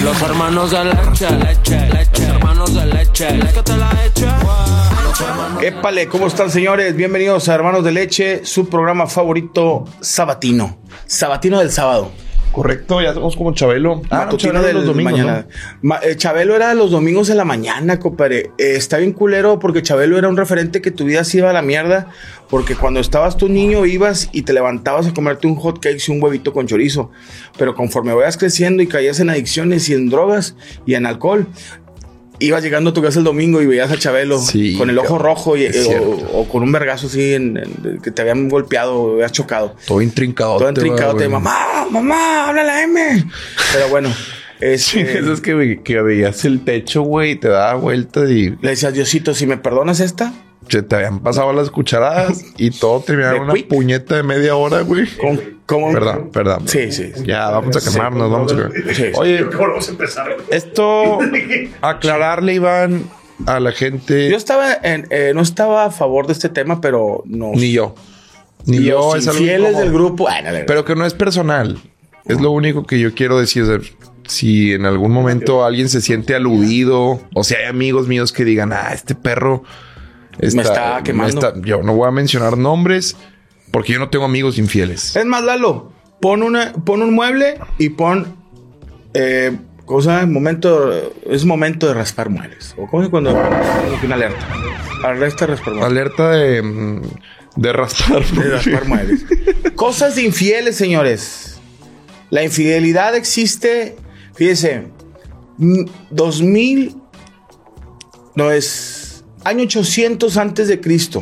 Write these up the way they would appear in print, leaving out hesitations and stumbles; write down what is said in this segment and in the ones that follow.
Los hermanos de leche, leche, hermanos de leche, que te la eche. Épale, ¿cómo están, señores? Bienvenidos a Hermanos de Leche, su programa favorito sabatino. Sabatino del sábado. Correcto, ya somos como Chabelo. Matutino de los domingos, mañana. ¿No? Chabelo era los domingos en la mañana, compadre. Está bien culero porque Chabelo era un referente que tu vida se iba a la mierda. Porque cuando estabas tu niño ibas y te levantabas a comerte un hot cake y un huevito con chorizo. Pero conforme vayas creciendo y caías en adicciones y en drogas y en alcohol, ibas llegando a tu casa el domingo y veías a Chabelo con el ojo rojo o con un vergazo así que te habían golpeado o habías chocado. Todo intrincado. Mamá, habla la M. Pero bueno. Sí, eso es que veías el techo, güey, y te daba vuelta y... Le decías, Diosito, si me perdonas esta... Se te habían pasado las cucharadas y todo terminaba en una puñeta de media hora, güey. ¿Cómo? Perdón. Sí. Ya, vamos a quemarnos, vamos a... Sí. Oye, vamos a empezar. Esto, aclararle, Iván, a la gente... Yo no estaba a favor de este tema, pero no... Ni yo. Es algo infieles del grupo... Pero que no es personal. Es lo único que yo quiero decir. Si en algún momento alguien se siente aludido o si hay amigos míos que digan, este perro... me está quemando. Yo no voy a mencionar nombres porque yo no tengo amigos infieles. Es más, Lalo, pon un mueble y pon es momento de raspar muebles. O como cuando una alerta. Alerta de raspar muebles. Alerta de raspar muebles. De raspar muebles. Cosas de infieles, señores. La infidelidad existe, fíjese, 2000 no es año 800 antes de Cristo.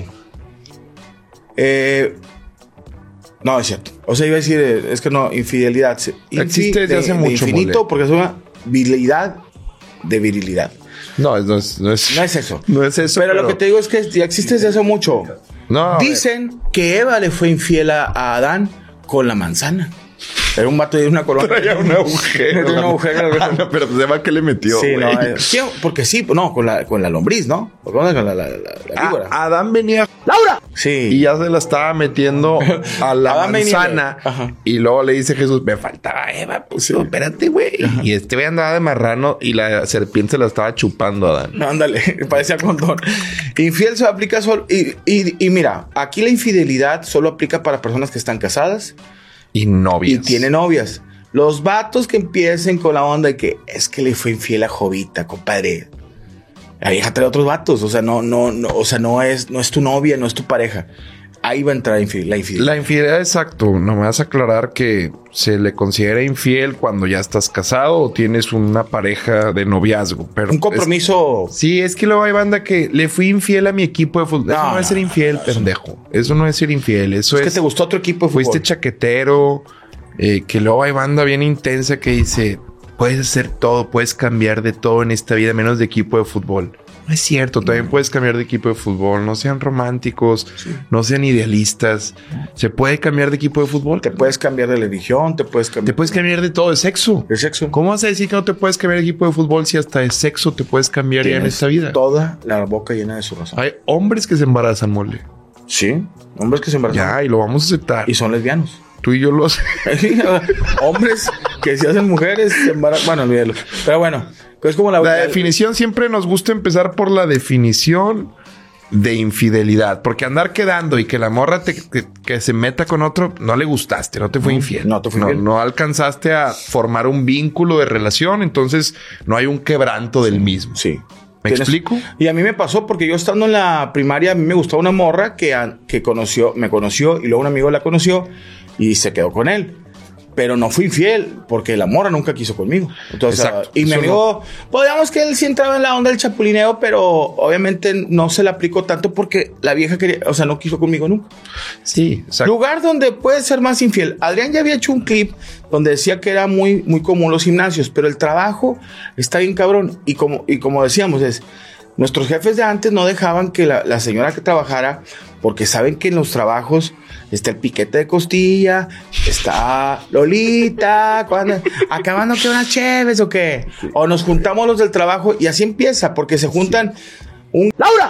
No, es cierto. O sea, iba a decir, es que no, infidelidad. Existe desde hace mucho. Infinito, mole. Porque es una virilidad de virilidad. No es eso. No es eso. Pero lo que te digo es que ya existe desde hace mucho. No. Dicen que Eva le fue infiel a Adán con la manzana. Era un vato de una colonia. Traía un agujero. Pero pues Eva, ¿qué le metió? Sí, no, porque sí, no, con la lombriz, ¿no? Con la víbora. Adán venía. ¡Laura! Sí. Y ya se la estaba metiendo a la manzana. Y luego le dice Jesús, me faltaba Eva. Pues sí. Espérate, güey. Y güey andaba de marrano y la serpiente se la estaba chupando a Adán. No, ándale, parecía condón. Infiel se aplica solo. Y mira, aquí la infidelidad solo aplica para personas que están casadas. Y novias. Y tiene novias. Los vatos que empiecen con la onda de que es que le fue infiel a Jovita, compadre. La vieja trae otros vatos. O sea, o sea, no es tu novia, no es tu pareja. Ahí va a entrar la infidelidad. La infidelidad, exacto. No me vas a aclarar que se le considera infiel cuando ya estás casado o tienes una pareja de noviazgo. Pero un compromiso. Sí, es que luego hay banda que le fui infiel a mi equipo de fútbol. Eso no es ser infiel, pendejo. Eso no es ser infiel. Eso es que te gustó otro equipo de fútbol. Fuiste chaquetero. Que luego hay banda bien intensa que dice, puedes hacer todo, puedes cambiar de todo en esta vida menos de equipo de fútbol. No es cierto, también puedes cambiar de equipo de fútbol. No sean románticos, no sean idealistas. ¿Se puede cambiar de equipo de fútbol? Te puedes cambiar de religión, te puedes cambiar de todo, de sexo. De sexo. ¿Cómo vas a decir que no te puedes cambiar de equipo de fútbol si hasta de sexo te puedes cambiar ya en esta vida? Toda la boca llena de su razón. Hay hombres que se embarazan, mole. Sí, hombres que se embarazan. Ya, y lo vamos a aceptar. Y son lesbianos. Tú y yo los... Hombres que se hacen mujeres se embarazan. Bueno, olvídalo. Pero bueno, es como la definición. Siempre nos gusta empezar por la definición de infidelidad. Porque andar quedando y que la morra que se meta con otro, no le gustaste, no te fue infiel. No te fue infiel. No alcanzaste a formar un vínculo de relación, entonces no hay un quebranto del mismo. Sí. ¿Me explico? Y a mí me pasó porque yo estando en la primaria, a mí me gustaba una morra que me conoció y luego un amigo la conoció y se quedó con él. Pero no fui infiel porque la morra nunca quiso conmigo. Entonces, y mi amigo, digamos que él sí entraba en la onda del chapulineo, pero obviamente no se le aplicó tanto porque la vieja quería, o sea, no quiso conmigo nunca. Sí, exacto. Lugar donde puede ser más infiel. Adrián ya había hecho un clip donde decía que era muy, muy común los gimnasios, pero el trabajo está bien cabrón. Y como decíamos, nuestros jefes de antes no dejaban que la señora que trabajara, porque saben que en los trabajos está el piquete de costilla, está Lolita, acabando que unas cheves o qué. O nos juntamos los del trabajo y así empieza, porque se juntan Laura,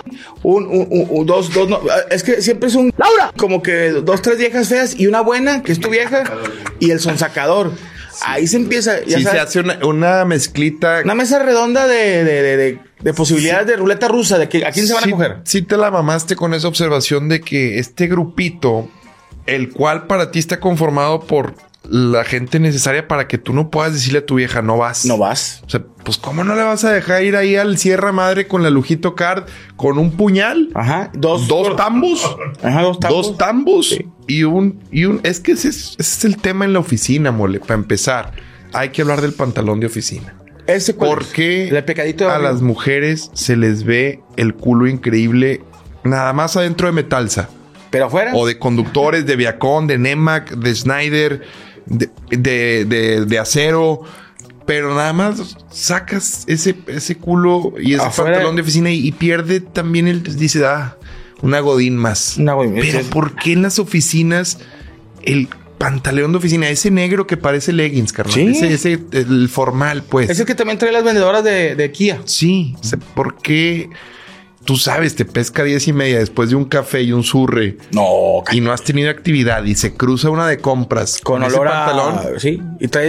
dos, no, es que siempre es un Laura, como que 2, 3 viejas feas y una buena, que es tu vieja, y el sonsacador. Ahí se empieza. Sí, se hace una mezclita. Una mesa redonda de posibilidades de ruleta rusa, de que a quién se van a coger. Sí te la mamaste con esa observación de que este grupito, el cual para ti está conformado por la gente necesaria para que tú no puedas decirle a tu vieja, no vas. No vas. O sea, pues ¿cómo no le vas a dejar ir ahí al Sierra Madre con la Lujito Card con un puñal? Ajá. Dos tambos. Ajá, dos tambos. Dos tambos. Sí. Y un... Es que ese es el tema en la oficina, mole. Para empezar, hay que hablar del pantalón de oficina. ¿Por qué el pecadito a las mujeres se les ve el culo increíble nada más adentro de Metalsa? Pero afuera. O de conductores, de Viacom, de Nemac, de Schneider, de acero. Pero nada más sacas ese culo y ese afuera, pantalón de oficina y pierde también dice, una godín más. Una godín. Pero ¿por qué en las oficinas el pantalón de oficina, ese negro que parece leggings, carnal? Sí. Ese el formal, pues. Es el que también trae las vendedoras de Kia. Sí. O sea, ¿por qué? Tú sabes, te pesca 10:30 después de un café y un surre. No, y no has tenido actividad y se cruza una de compras con olor ese pantalón. Sí. Y trae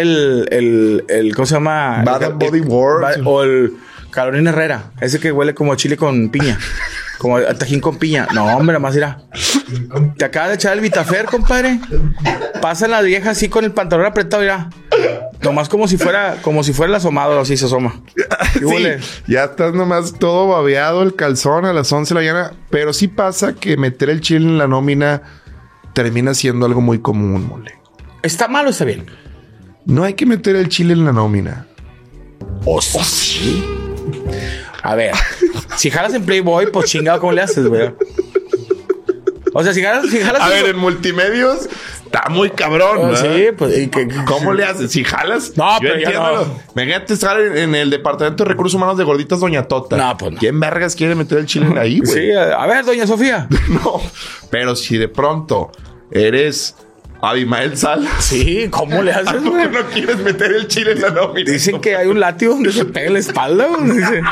el ¿cómo se llama? Bath & Body Works. O el Carolina Herrera. Ese que huele como a chile con piña. Como a tajín con piña. No, hombre, nada más irá. Te acabas de echar el Vitafer, compadre. Pasan las viejas así con el pantalón apretado, mira. Nomás como si fuera el asomado, así se asoma. Sí, ya estás nomás todo babeado, el calzón a las 11 de la mañana. Pero sí pasa que meter el chile en la nómina termina siendo algo muy común, mole. ¿Está mal o está bien? No hay que meter el chile en la nómina. ¿O sí? A ver, si jalas en Playboy, pues chingado, ¿cómo le haces, güey? O sea, si jalas a ver, en multimedios está muy cabrón, ¿no? Sí, pues... ¿Cómo le haces? Si jalas... No, yo pero entiendo. ya no. Imagínate estar en el departamento de recursos humanos de Gorditas Doña Tota. No, pues no. ¿Quién vergas quiere meter el chile ahí, güey? Sí, a ver, doña Sofía. No, pero si de pronto eres... Abimael Salas. Sí, ¿cómo le haces, güey? No quieres meter el chile en la nómina. Dicen que hay un látigo donde se pega en la espalda, güey. Dice.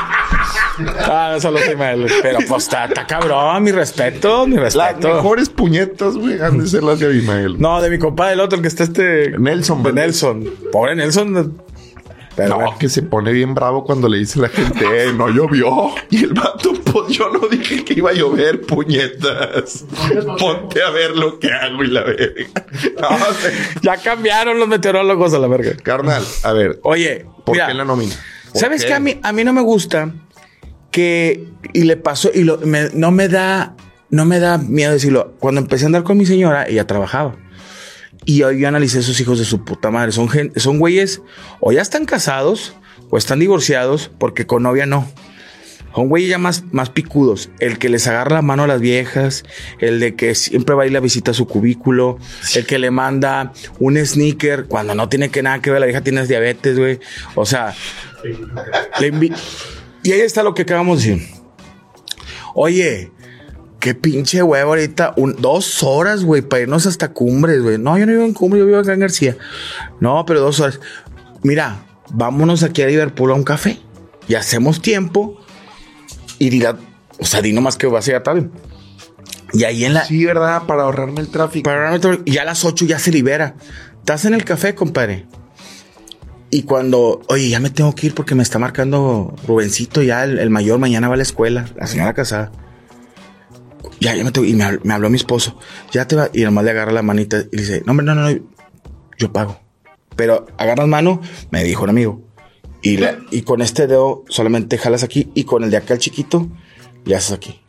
Solo Abimael. Pero pues está cabrón, mi respeto. Las mejores puñetas, güey, han de ser las de Abimael. No, de mi compadre, el otro, el que está Nelson. De Nelson. Pobre Nelson. Pero no, que se pone bien bravo cuando le dice a la gente, no llovió. Y el vato, pues yo no dije que iba a llover, puñetas. Ponte a ver lo que hago y la verga. No, ya cambiaron los meteorólogos a la verga. Carnal, a ver. Oye, ¿por qué la nómina? ¿Sabes qué? A mí no me gusta que... Y le pasó... Y no me da miedo decirlo. Cuando empecé a andar con mi señora, ella trabajaba. Y hoy yo analicé a esos hijos de su puta madre. Son güeyes o ya están casados o están divorciados porque con novia no. Son güeyes ya más picudos. El que les agarra la mano a las viejas. El de que siempre va a ir a visita a su cubículo. El que le manda un sneaker cuando no tiene que nada que ver. La vieja tiene diabetes, güey. O sea, y ahí está lo que acabamos de decir. Oye... Qué pinche huevo ahorita. 2 horas, güey, para irnos hasta Cumbres, güey. No, yo no vivo en Cumbres, yo vivo acá en García. No, pero 2 horas. Mira, vámonos aquí a Liverpool a un café. Y hacemos tiempo. Y dirá, o sea, di nomás que va a ser tarde. Y ahí en la... Sí, ¿verdad? Para ahorrarme el tráfico. Y ya a las 8 ya se libera. Estás en el café, compadre. Y cuando... Oye, ya me tengo que ir porque me está marcando Rubencito. Ya el mayor mañana va a la escuela. La señora casada. Ya me tengo, y me habló mi esposo. Ya te va. Y nomás le agarra la manita y le dice, no, yo pago. Pero agarras mano, me dijo un amigo. Y con este dedo solamente jalas aquí. Y con el de acá el chiquito, le haces aquí.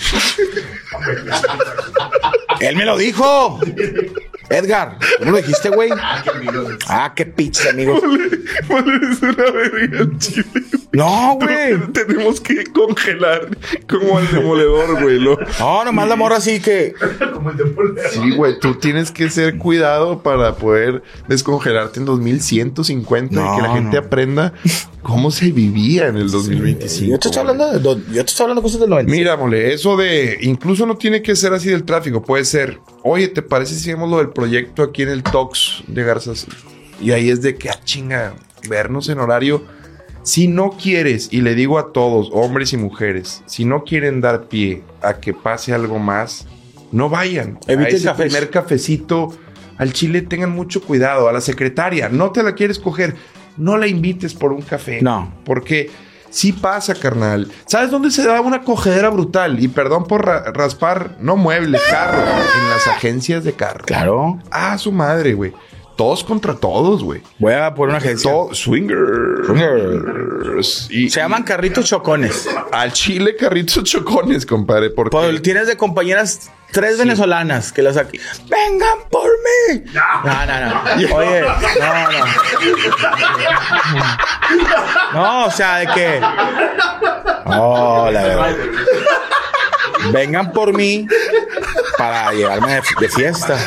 Él me lo dijo. Edgar, ¿cómo lo dijiste, güey? Qué pizza, amigo. Es una verga el chile. No, güey. Tenemos que congelar como el demoledor, güey. No, nomás la morra así que... Como el demoledor. Sí, güey. Tú tienes que ser cuidado para poder descongelarte en 2150 y que la gente aprenda cómo se vivía en el 2025. Yo te estoy hablando cosas del 90. Mira, mole, eso de... Incluso no tiene que ser así del tráfico. Puede ser... Oye, ¿te parece si hacemos lo del proyecto aquí en el Tox de Garzas? Y ahí es de que, chinga, vernos en horario. Si no quieres, y le digo a todos, hombres y mujeres, si no quieren dar pie a que pase algo más, no vayan. Evite a ese cafés. primer cafecito al chile tengan mucho cuidado. A la secretaria, no te la quieres coger, no la invites por un café. No. Porque sí pasa, carnal. ¿Sabes dónde se da una cogedera brutal? Y perdón por raspar, no muebles, carros. En las agencias de carro. Claro. Ah, su madre, güey. Todos contra todos, güey. Voy a poner una agencia. Swingers. Y, se llaman carritos chocones. Al chile carritos chocones, compadre. Porque tienes de compañeras 3 venezolanas que las aquí. ¡Vengan por mí! No. Oye, no. No, o sea, de que... Oh, la verdad. Vengan por mí para llevarme de fiesta.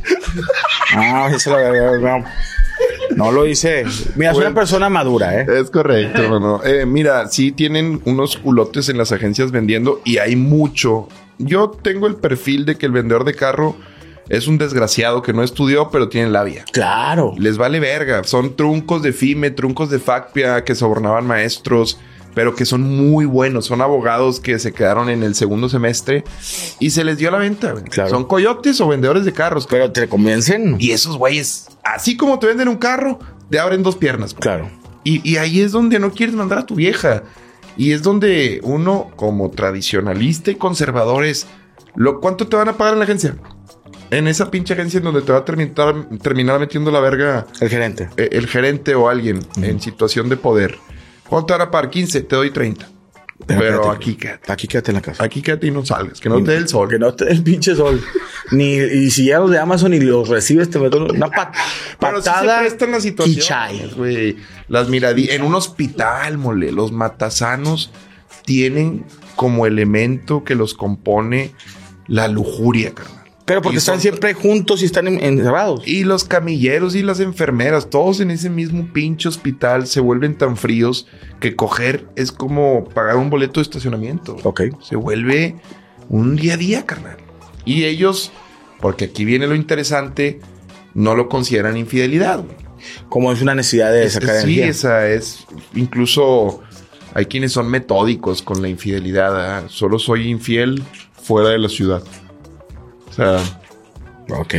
No lo hice. Mira, soy una persona madura, ¿eh? Es correcto, no. Mira, sí tienen unos culotes en las agencias vendiendo y hay mucho. Yo tengo el perfil de que el vendedor de carro es un desgraciado que no estudió, pero tiene labia. Claro. Les vale verga. Son truncos de FIME, truncos de FACPIA que sobornaban maestros, pero que son muy buenos. Son abogados que se quedaron en el segundo semestre y se les dio la venta. Claro. Son coyotes o vendedores de carros. Pero te convencen. Y esos güeyes, así como te venden un carro, te abren 2 piernas. Claro. Y ahí es donde no quieres mandar a tu vieja. Y es donde uno, como tradicionalista y conservador, es... ¿Cuánto te van a pagar en la agencia? En esa pinche agencia en donde te va a terminar metiendo la verga... El gerente. El gerente o alguien en situación de poder. ¿Cuánto te van a pagar? 15, te doy 30. Pero aquí quédate. Aquí quédate en la casa. Aquí quédate y no salgas. Que no te dé el sol. Que no te dé el pinche sol. Y si ya los de Amazon y los recibes, te meto una pero patada. Sí se prestan las situaciones, y chai. Güey. Las miradillas. En un hospital, mole. Los matasanos tienen como elemento que los compone la lujuria, carnal. Pero porque están siempre juntos y están encerrados. Y los camilleros y las enfermeras, todos en ese mismo pinche hospital, se vuelven tan fríos que coger es como pagar un boleto de estacionamiento. Ok. Se vuelve un día a día, carnal. Y ellos, porque aquí viene lo interesante, no lo consideran infidelidad. Como es una necesidad de sacar energía. Sí, esa es. Incluso hay quienes son metódicos con la infidelidad. ¿Eh? Solo soy infiel fuera de la ciudad. O sea, ok.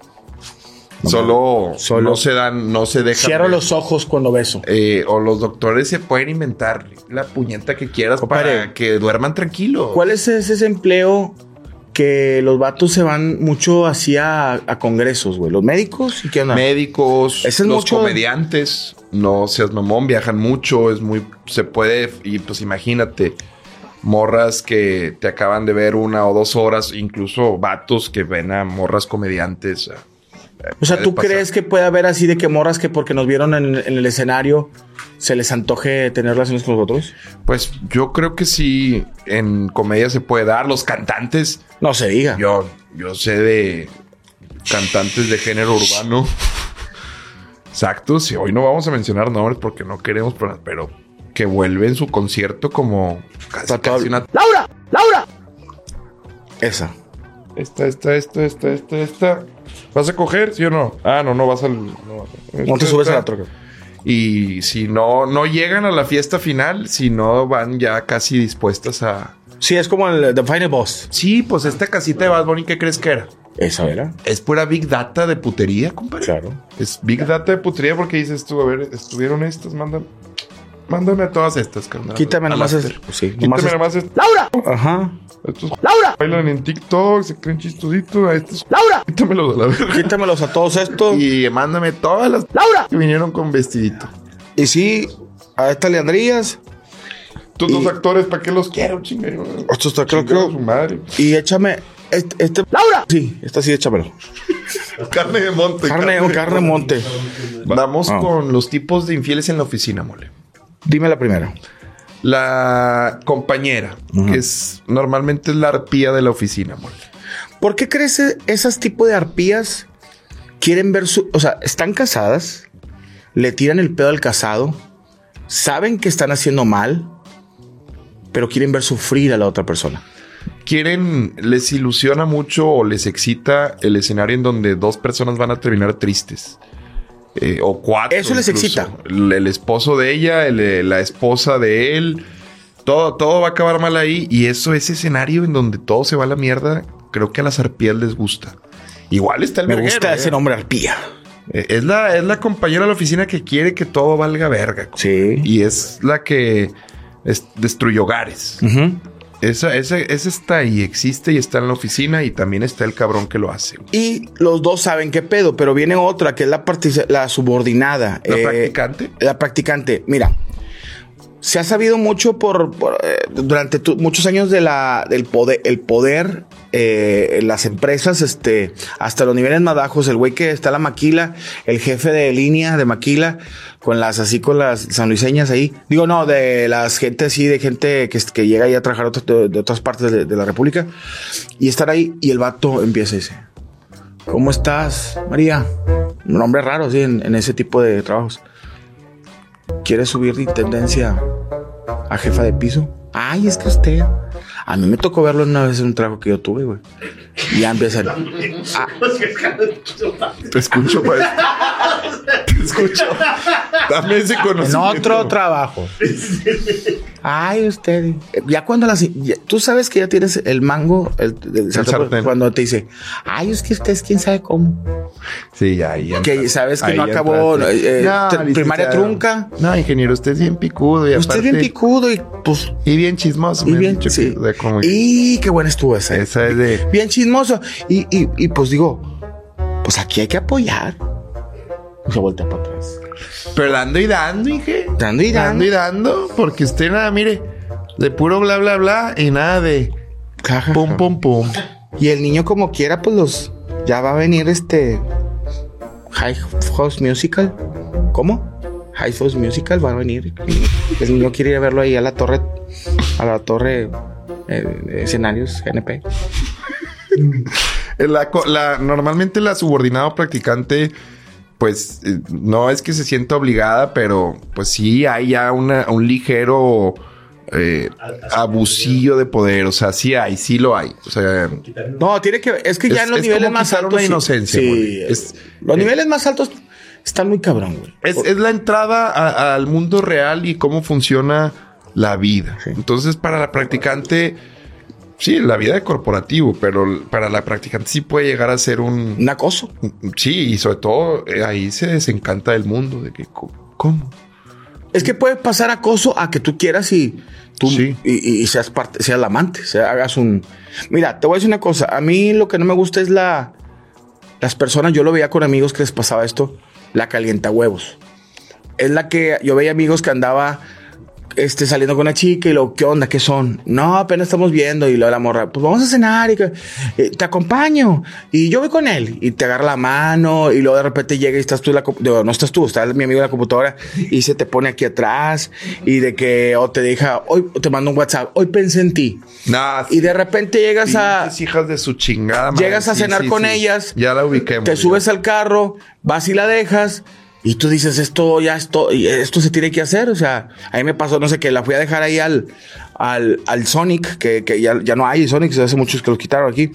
Solo no se dejan. Cierro ver. los ojos cuando beso. O los doctores se pueden inventar la puñeta que quieras, compadre, para que duerman tranquilos. ¿Cuál es ese empleo que los vatos se van mucho así a congresos, güey? ¿Los médicos? ¿Y qué onda? Médicos, ese es los mucho... comediantes, no seas mamón, viajan mucho, se puede, y pues imagínate, morras que te acaban de ver 1 o 2 horas, incluso vatos que ven a morras comediantes. O sea, ¿tú crees que puede haber así de que morras que porque nos vieron en el escenario se les antoje tener relaciones con nosotros? Pues yo creo que sí, en comedia se puede dar. Los cantantes... No se diga. Yo sé de cantantes de género urbano. Exacto, sí, hoy no vamos a mencionar nombres porque no queremos, pero que vuelven su concierto como casi una... ¡Laura! Esa. Esta. ¿Vas a coger, sí o no? Ah, no vas al... No te subes a la troca. Y si no llegan a la fiesta final, si no van ya casi dispuestas a... Sí, es como el The Final Boss. Sí, pues esta casita de Bad Bunny, ¿qué crees que era? Esa era. Es pura Big Data de putería, compadre. Claro. Es Big Data de putería porque dices tú, a ver, estuvieron estas, mándame a todas estas, carnal. Quítame nomás este. pues sí, Quítame nomás este. ¡Laura! Ajá. Estos ¡Laura! bailan en TikTok, se creen chistositos. A estos. ¡Laura! Quítamelos a la verga. Quítamelos a todos estos. Y mándame todas las ¡Laura! que vinieron con vestidito. Y sí, a esta Leandrías. Estos 2 actores, ¿para qué los quiero, chingado? Estos creo. Su madre. Y échame este. ¡Laura! Sí, esta sí, échamelo. Carne de monte. Carne monte. Vamos con los tipos de infieles en la oficina, mole. Dime la primera. La compañera, que normalmente es la arpía de la oficina, mole. ¿Por qué crees esas tipos de arpías quieren ver o sea, están casadas, le tiran el pedo al casado, saben que están haciendo mal, pero quieren ver sufrir a la otra persona? Les ilusiona mucho o les excita el escenario en donde 2 personas van a terminar tristes. O 4. Eso les excita. El esposo de ella, la esposa de él. Todo va a acabar mal ahí. Y ese escenario en donde todo se va a la mierda, creo que a las arpías les gusta. Igual está el Me verguero. gusta ese nombre, arpía. Es la compañera de la oficina que quiere que todo valga verga. Sí. Y es la que destruye hogares. Ujú. Esa está ahí, existe y está en la oficina y también está el cabrón que lo hace. Y los dos saben qué pedo, pero viene otra que es la subordinada. ¿La practicante? La practicante. Mira, se ha sabido mucho durante muchos años del poder, el poder en las empresas, hasta los niveles más bajos, el güey que está en la maquila, el jefe de línea de maquila, con las sanluiseñas ahí. Digo, no, de las gente así, de gente que llega ahí a trabajar de otras partes de la República, y estar ahí, y el vato empieza y dice: ¿cómo estás, María? Un nombre raro, sí, en ese tipo de trabajos. ¿Quieres subir de intendencia a jefa de piso? Ay, es que usted... A mí me tocó verlo una vez en un trabajo que yo tuve, güey. Y ya empiezan... Te escucho, pues. Te escucho. Dame ese En conocimiento. otro trabajo. Ay, usted... Ya cuando tú sabes que ya tienes el mango, el sartén, cuando te dice: ay, es que usted es quién sabe cómo. Sí, ahí. Que sabes que no acabó primaria trunca. No, ingeniero, usted es bien picudo. Y usted es bien picudo y pues... Y bien chismoso. Y bien, sí. Y qué buena estuvo esa. Esa es de... Bien chismoso. Y pues digo, pues aquí hay que apoyar. Se voltea para atrás. Pero dando y dando, Inge. Dando y dando. Dando y dando. Porque usted nada, mire, de puro bla, bla, bla y nada de Caja. pum, pum, pum. Y el niño como quiera, pues ya va a venir High House Musical. ¿Cómo? High House Musical va a venir. El niño quiere ir a verlo ahí a la torre escenarios GNP. Normalmente la subordinada o practicante, pues no es que se sienta obligada, pero pues sí hay ya un ligero abusillo de poder. O sea, sí lo hay. O sea, no, tiene que... Es que ya en los niveles más altos... Una inocencia, sí, los niveles más altos están muy cabrón, güey. Es la entrada al mundo real y cómo funciona la vida. Sí. Entonces, para la practicante, sí, la vida de corporativo, pero para la practicante sí puede llegar a ser un acoso. Sí, y sobre todo ahí se desencanta del mundo de que, ¿cómo? Es que puede pasar acoso a que tú quieras y tú sí. y seas parte, seas la amante, hagas un... Mira, te voy a decir una cosa. A mí lo que no me gusta es las personas, yo lo veía con amigos que les pasaba esto, la calientahuevos. Es la que yo veía amigos que andaba saliendo con una chica y luego, ¿qué onda? ¿Qué son? No, apenas estamos viendo. Y luego la morra, pues vamos a cenar y te acompaño. Y yo voy con él. Y te agarra la mano y luego de repente llega y estás tú, no estás tú, está mi amigo en la computadora y se te pone aquí atrás y de que, o te deja, hoy te manda un WhatsApp, hoy pensé en ti. Nah, y de repente llegas hijas de su chingada madre. Llegas a cenar con ellas. Ya la ubiquemos. Te subes al carro, vas y la dejas. Y tú dices, esto se tiene que hacer. O sea, a mí me pasó, no sé, que la fui a dejar ahí al Sonic, que ya no hay Sonic, hace muchos que los quitaron aquí.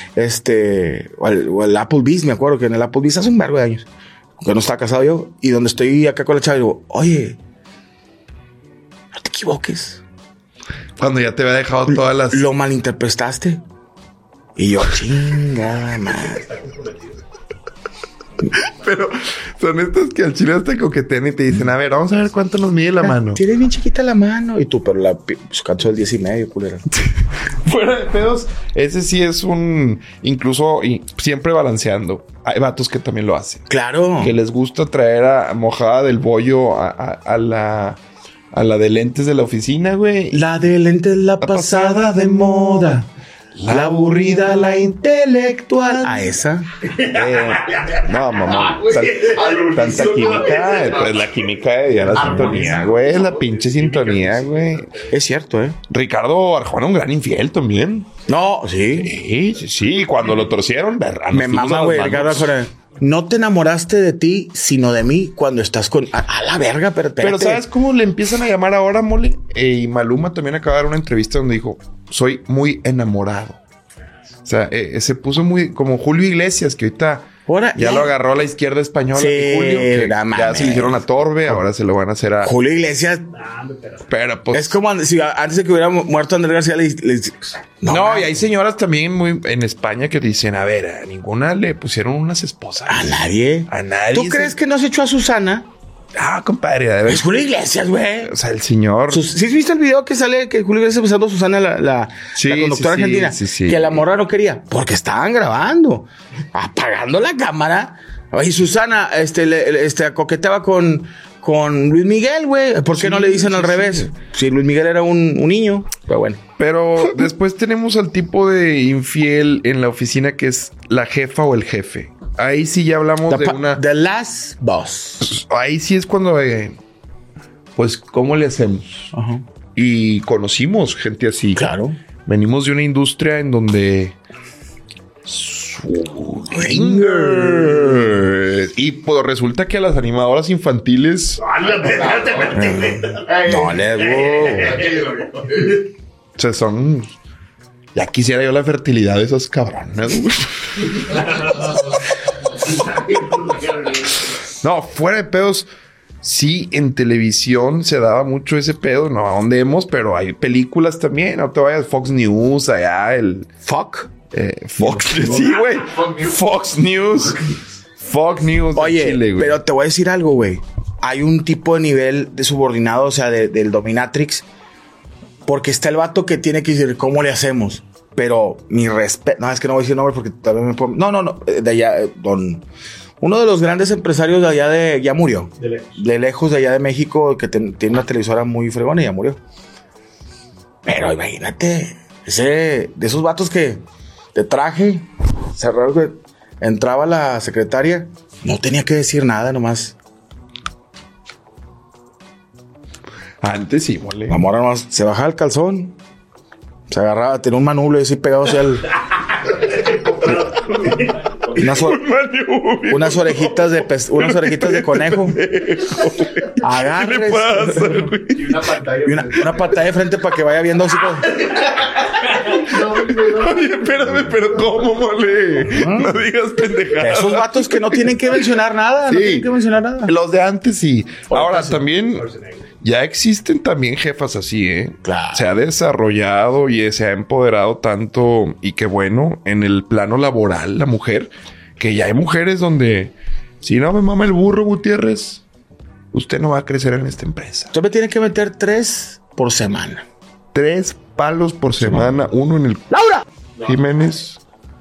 O al Applebee's, me acuerdo que en el Applebee's hace un vergo de años, que no estaba casado yo. Y donde estoy acá con la chava, digo, oye, no te equivoques. Cuando ya te había dejado todas las... Lo malinterpretaste. Y yo, chinga, madre. Pero son estos que al chile hasta coquetean y te dicen, a ver, vamos a ver cuánto nos mide la mano. Tienes bien chiquita la mano. Y tú, pero pues canso del 10.5, culera. Fuera de pedos, ese sí es incluso siempre balanceando. Hay vatos que también lo hacen. Claro. Que les gusta traer a mojada del bollo a la de lentes de la oficina, güey. La de lentes la pasada de moda. La aburrida, la intelectual. ¿A esa? No, mamá. Tanta química. Pues la química de la sintonía, güey. La pinche sintonía, güey. Es cierto, ¿eh? Ricardo Arjona, un gran infiel también. No, sí. Sí. Cuando lo torcieron, me mama, güey. Ricardo Arjona. No te enamoraste de ti, sino de mí cuando estás con... A la verga, pero espérate. Pero ¿sabes cómo le empiezan a llamar ahora, Mole? Y Maluma también acaba de dar una entrevista donde dijo, soy muy enamorado. O sea, se puso muy... Como Julio Iglesias, que ahorita Ahora, Ya lo agarró la izquierda española, Sí, mi Julio. Que no ya mames. se le hicieron a Torbe, ahora se lo van a hacer a... Julio Iglesias. Pero pues... Es como si antes de que hubiera muerto Andrés García No, y hay señoras también muy en España que dicen, a ver, a ninguna le pusieron unas esposas. A nadie. A nadie. ¿Tú crees que no se echó a Susana? Ah, compadre, de ver. Es Julio Iglesias, güey. O sea, el señor... ¿Sí has visto el video que sale que Julio Iglesias besando a Susana, la conductora sí, argentina? sí. Que la morra no quería. Porque estaban grabando. Apagando la cámara. Y Susana, coqueteaba con Luis Miguel, güey. ¿Por qué no le dicen al revés? Si Luis Miguel era un niño. Pero bueno. Pero después tenemos al tipo de infiel en la oficina que es la jefa o el jefe. Ahí sí ya hablamos de una... The Last Boss. Ahí sí es cuando... pues, ¿cómo le hacemos? Ajá. Y conocimos gente así. Claro. Venimos de una industria en donde... Y pues resulta que a las animadoras infantiles... No, O sea, son... Ya quisiera yo la fertilidad de esos cabrones, güey. No, fuera de pedos. Sí, en televisión se daba mucho ese pedo. No, a dónde hemos, pero hay películas también. No te vayas, Fox News, allá el... Fuck. Fox, sí, güey. Fox News. Fox News. Oye, Chile, güey. pero te voy a decir algo, güey. Hay un tipo de nivel de subordinado, o sea, del dominatrix. Porque está el vato que tiene que decir, ¿cómo le hacemos? Pero mi respeto... No, es que no voy a decir nombre porque también me puedo... No. De allá, uno de los grandes empresarios de allá ya murió. De lejos de allá de México, que tiene una televisora muy fregona y ya murió. Pero imagínate, de esos vatos que de traje, cerrado, güey, entraba la secretaria, no tenía que decir nada, nomás. Antes sí, mole. La morra nomás se bajaba el calzón, se agarraba, tenía un manubrio así pegado hacia el... unas orejitas de conejo. Agarre. ¿Qué pasa, güey? Y una pantalla de frente para que vaya viendo así como... Oye, espérame, pero ¿cómo, mole? No digas pendejadas. Esos vatos que no tienen que mencionar nada. No Sí. tienen que mencionar nada. Los de antes sí. Ahora sí. también ya existen también jefas así, ¿eh? Claro. Se ha desarrollado y se ha empoderado tanto y qué bueno en el plano laboral la mujer, que ya hay mujeres donde si no me mama el burro, Gutiérrez, usted no va a crecer en esta empresa. Usted me tiene que meter 3 por semana. 3 palos por semana, uno en el ¡Laura! Jiménez.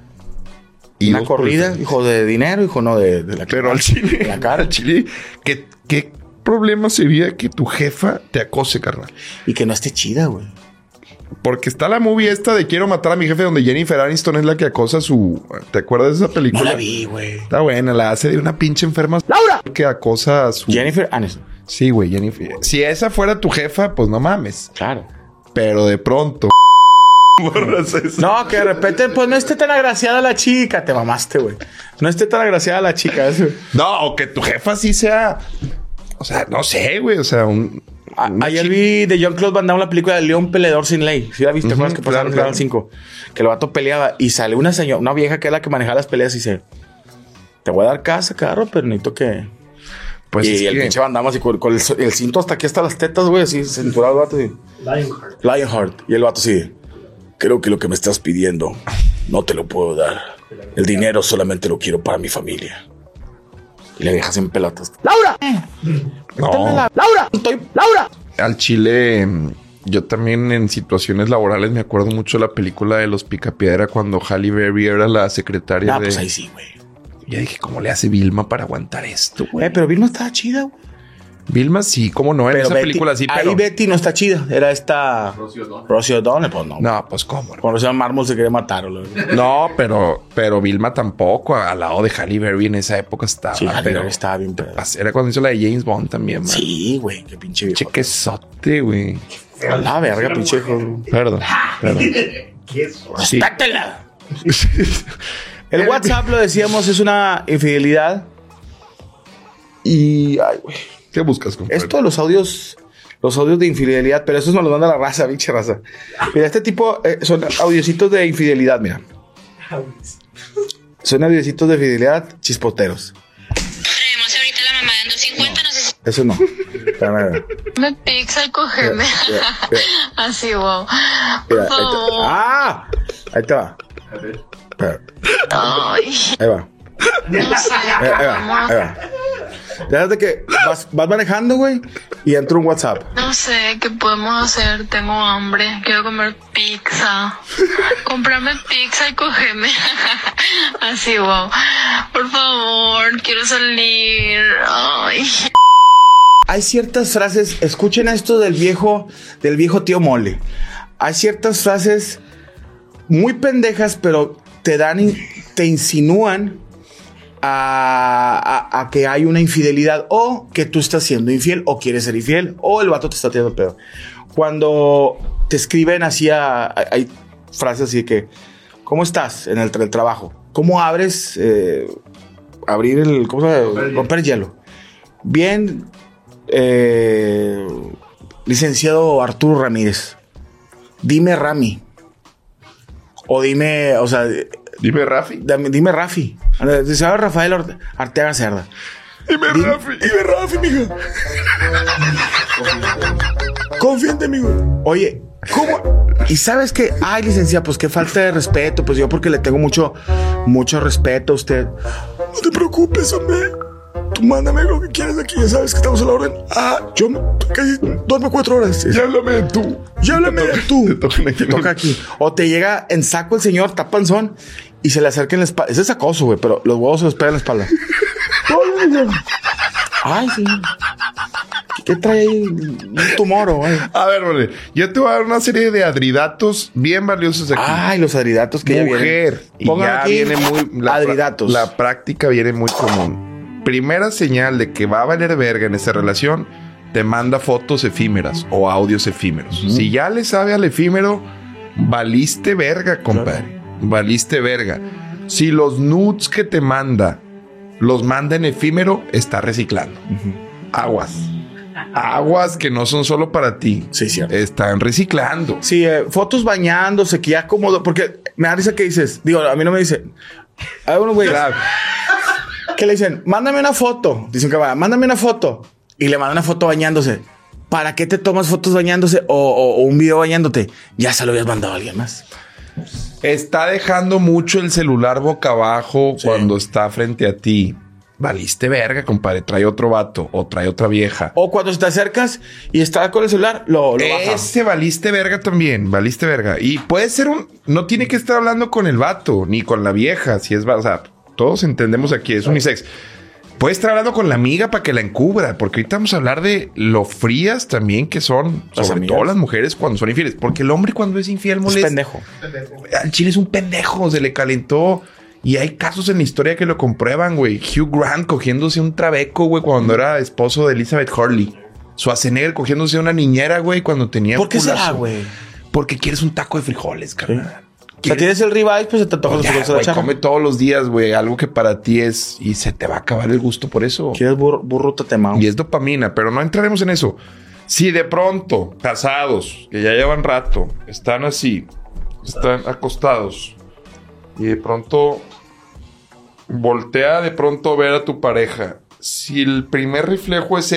Y Una 2 por el corrida, frente. hijo de dinero, hijo no de la... Pero al chile, en la cara. al chile, ¿qué problema sería que tu jefa te acose, carnal? Y que no esté chida, güey. Porque está la movie esta de Quiero matar a mi jefe, donde Jennifer Aniston es la que acosa a su... ¿Te acuerdas de esa película? No la vi, güey. Está buena, la hace de una pinche enferma ¡Laura! que acosa a su... Jennifer Aniston. Sí, güey, Jennifer. Si esa fuera tu jefa, pues no mames. Claro. Pero de pronto... borras eso. No, que de repente, pues no esté tan agraciada la chica. Te mamaste, güey. No esté tan agraciada la chica. Eso. No, o que tu jefa sí sea... O sea, no sé, güey. O sea, Ayer vi de Jean-Claude Van Damme la película de León Peleador sin ley. ¿Sí la viste? Ujú, ¿Te acuerdas que pasaron claro. en Canal 5? Que el vato peleaba y sale una señora, una vieja que es la que manejaba las peleas y dice: te voy a dar casa, carro, pero necesito que... Pues y es el que- pinche Van Damme así con el cinto hasta aquí, hasta las tetas, güey, así cinturado el vato. Así. Lionheart. Y el vato así: creo que lo que me estás pidiendo no te lo puedo dar. El dinero solamente lo quiero para mi familia. Y la vieja sin pelotas. ¡Laura! No. ¡Laura! ¡Laura! Al chile, yo también en situaciones laborales me acuerdo mucho de la película de Los Picapiedra cuando Halle Berry era la secretaria No, de... pues ahí sí, güey. Ya dije, ¿cómo le hace Vilma para aguantar esto, güey? Pero Vilma estaba chida, güey. Vilma sí, ¿cómo no? En Pero esa película sí, pero... ahí Betty no está chida. Era esta... Rosie O'Donnell, pues no. No, pues ¿cómo? Cuando se llama Mármol se quería matar. No, pero Vilma tampoco. Al lado de Halle Berry en esa época estaba. Sí, pero pero estaba bien pedo. era cuando hizo la de James Bond también, man. Sí, güey. Qué pinche viejo. Chequesote, güey. A la verga, pinche hijo. Perdón. Sí. ¡Respétela! El WhatsApp, lo decíamos, es una infidelidad. Y... ay, güey. ¿Qué buscas, compadre? Esto de los audios de infidelidad, pero esos nos los manda la raza, pinche raza. Mira, este tipo son audiocitos de infidelidad, mira. Suena videocitos de fidelidad chispoteros. Traemos ahorita la mamá dando 50, no sé si... Eso no. Espérame. Me pizza y cógeme. Así, wow. Mira, Por favor. ahí te va. Espera. Ay, Ahí va. no sé. Ahí va. Déjate que vas manejando, güey, y entra un WhatsApp. No sé qué podemos hacer. Tengo hambre. Quiero comer pizza. Comprarme pizza y cógeme. Así, wow. Por favor, quiero salir. Ay. Hay ciertas frases, escuchen esto del viejo tío Mole. Hay ciertas frases muy pendejas, pero te insinúan a que hay una infidelidad, o que tú estás siendo infiel, o quieres ser infiel, o el vato te está tirando pedo. Cuando te escriben así, hay frases así de que, ¿cómo estás en el trabajo? ¿Cómo abres, abrir el, ¿cómo se llama? Romper el hielo? Bien, licenciado Arturo Ramírez, dime Rami. O dime, o sea... Dime Rafi. Dime Rafi. Se llama Rafael Arteaga Cerda. Dime Rafi, mija. Confía en ti, amigo. Oye, ¿cómo? Y sabes que, ay, licenciada, pues qué falta de respeto. Pues yo porque le tengo mucho respeto a usted. No te preocupes, hombre. Tú mándame lo que quieras de aquí, ya sabes que estamos a la orden. Yo casi duermo 4 horas. Ya háblame de tú. Ya háblame de tú. Te toca aquí. O te llega en saco el señor, está panzón, y se le acerca en la espalda. Ese es acoso, güey, pero los huevos se los pegan en la espalda. Ay, sí. ¿Qué trae ahí? Un tumor, güey. A ver, vale. Yo te voy a dar una serie de adridatos bien valiosos aquí. Ay, los adridatos que ya vienen. Y Pongan ya aquí viene muy... adridatos. La práctica viene muy común. Primera señal de que va a valer verga en esa relación, te manda fotos efímeras o audios efímeros. Si ya le sabe al efímero, valiste verga, compadre. Valiste verga. Si los nudes que te manda los manda en efímero, está reciclando. Aguas que no son solo para ti. Sí, cierto. Están reciclando. Sí, fotos bañándose, que ya cómodo. Porque me da risa que dices, digo, a mí no me dice. Hay unos güeyes que le dicen, mándame una foto. Dicen que va, mándame una foto. Y le mandan una foto bañándose. ¿Para qué te tomas fotos bañándose o un video bañándote? Ya se lo habías mandado a alguien más. Está dejando mucho el celular boca abajo cuando está frente a ti. Valiste verga, compadre. Trae otro vato o trae otra vieja. O cuando te acercas y está con el celular, lo baja. Ese valiste verga también. Valiste verga. Y puede ser no tiene que estar hablando con el vato ni con la vieja. Si es, o sea, todos entendemos aquí, es unisex. Puede estar hablando con la amiga para que la encubra. Porque ahorita vamos a hablar de lo frías también que son, sobre todo las mujeres cuando son infieles. Porque el hombre cuando es infiel molesta. Es pendejo. Al chile es un pendejo. Se le calentó. Y hay casos en la historia que lo comprueban, güey. Hugh Grant cogiéndose un trabeco, güey, cuando era esposo de Elizabeth Hurley. Schwarzenegger cogiéndose una niñera, güey, cuando tenía... ¿Por qué será, güey? Porque quieres un taco de frijoles, carnal. ¿Sí? O sea, tienes el ribeye, pues se te antoja los frijoles de la charra. Come todos los días, güey, algo que para ti es... Y se te va a acabar el gusto por eso. Quieres burro tatemao. Y es dopamina, pero no entraremos en eso. Si de pronto, casados, que ya llevan rato, están así, están acostados, y de pronto... voltea de pronto a ver a tu pareja. Si el primer reflejo es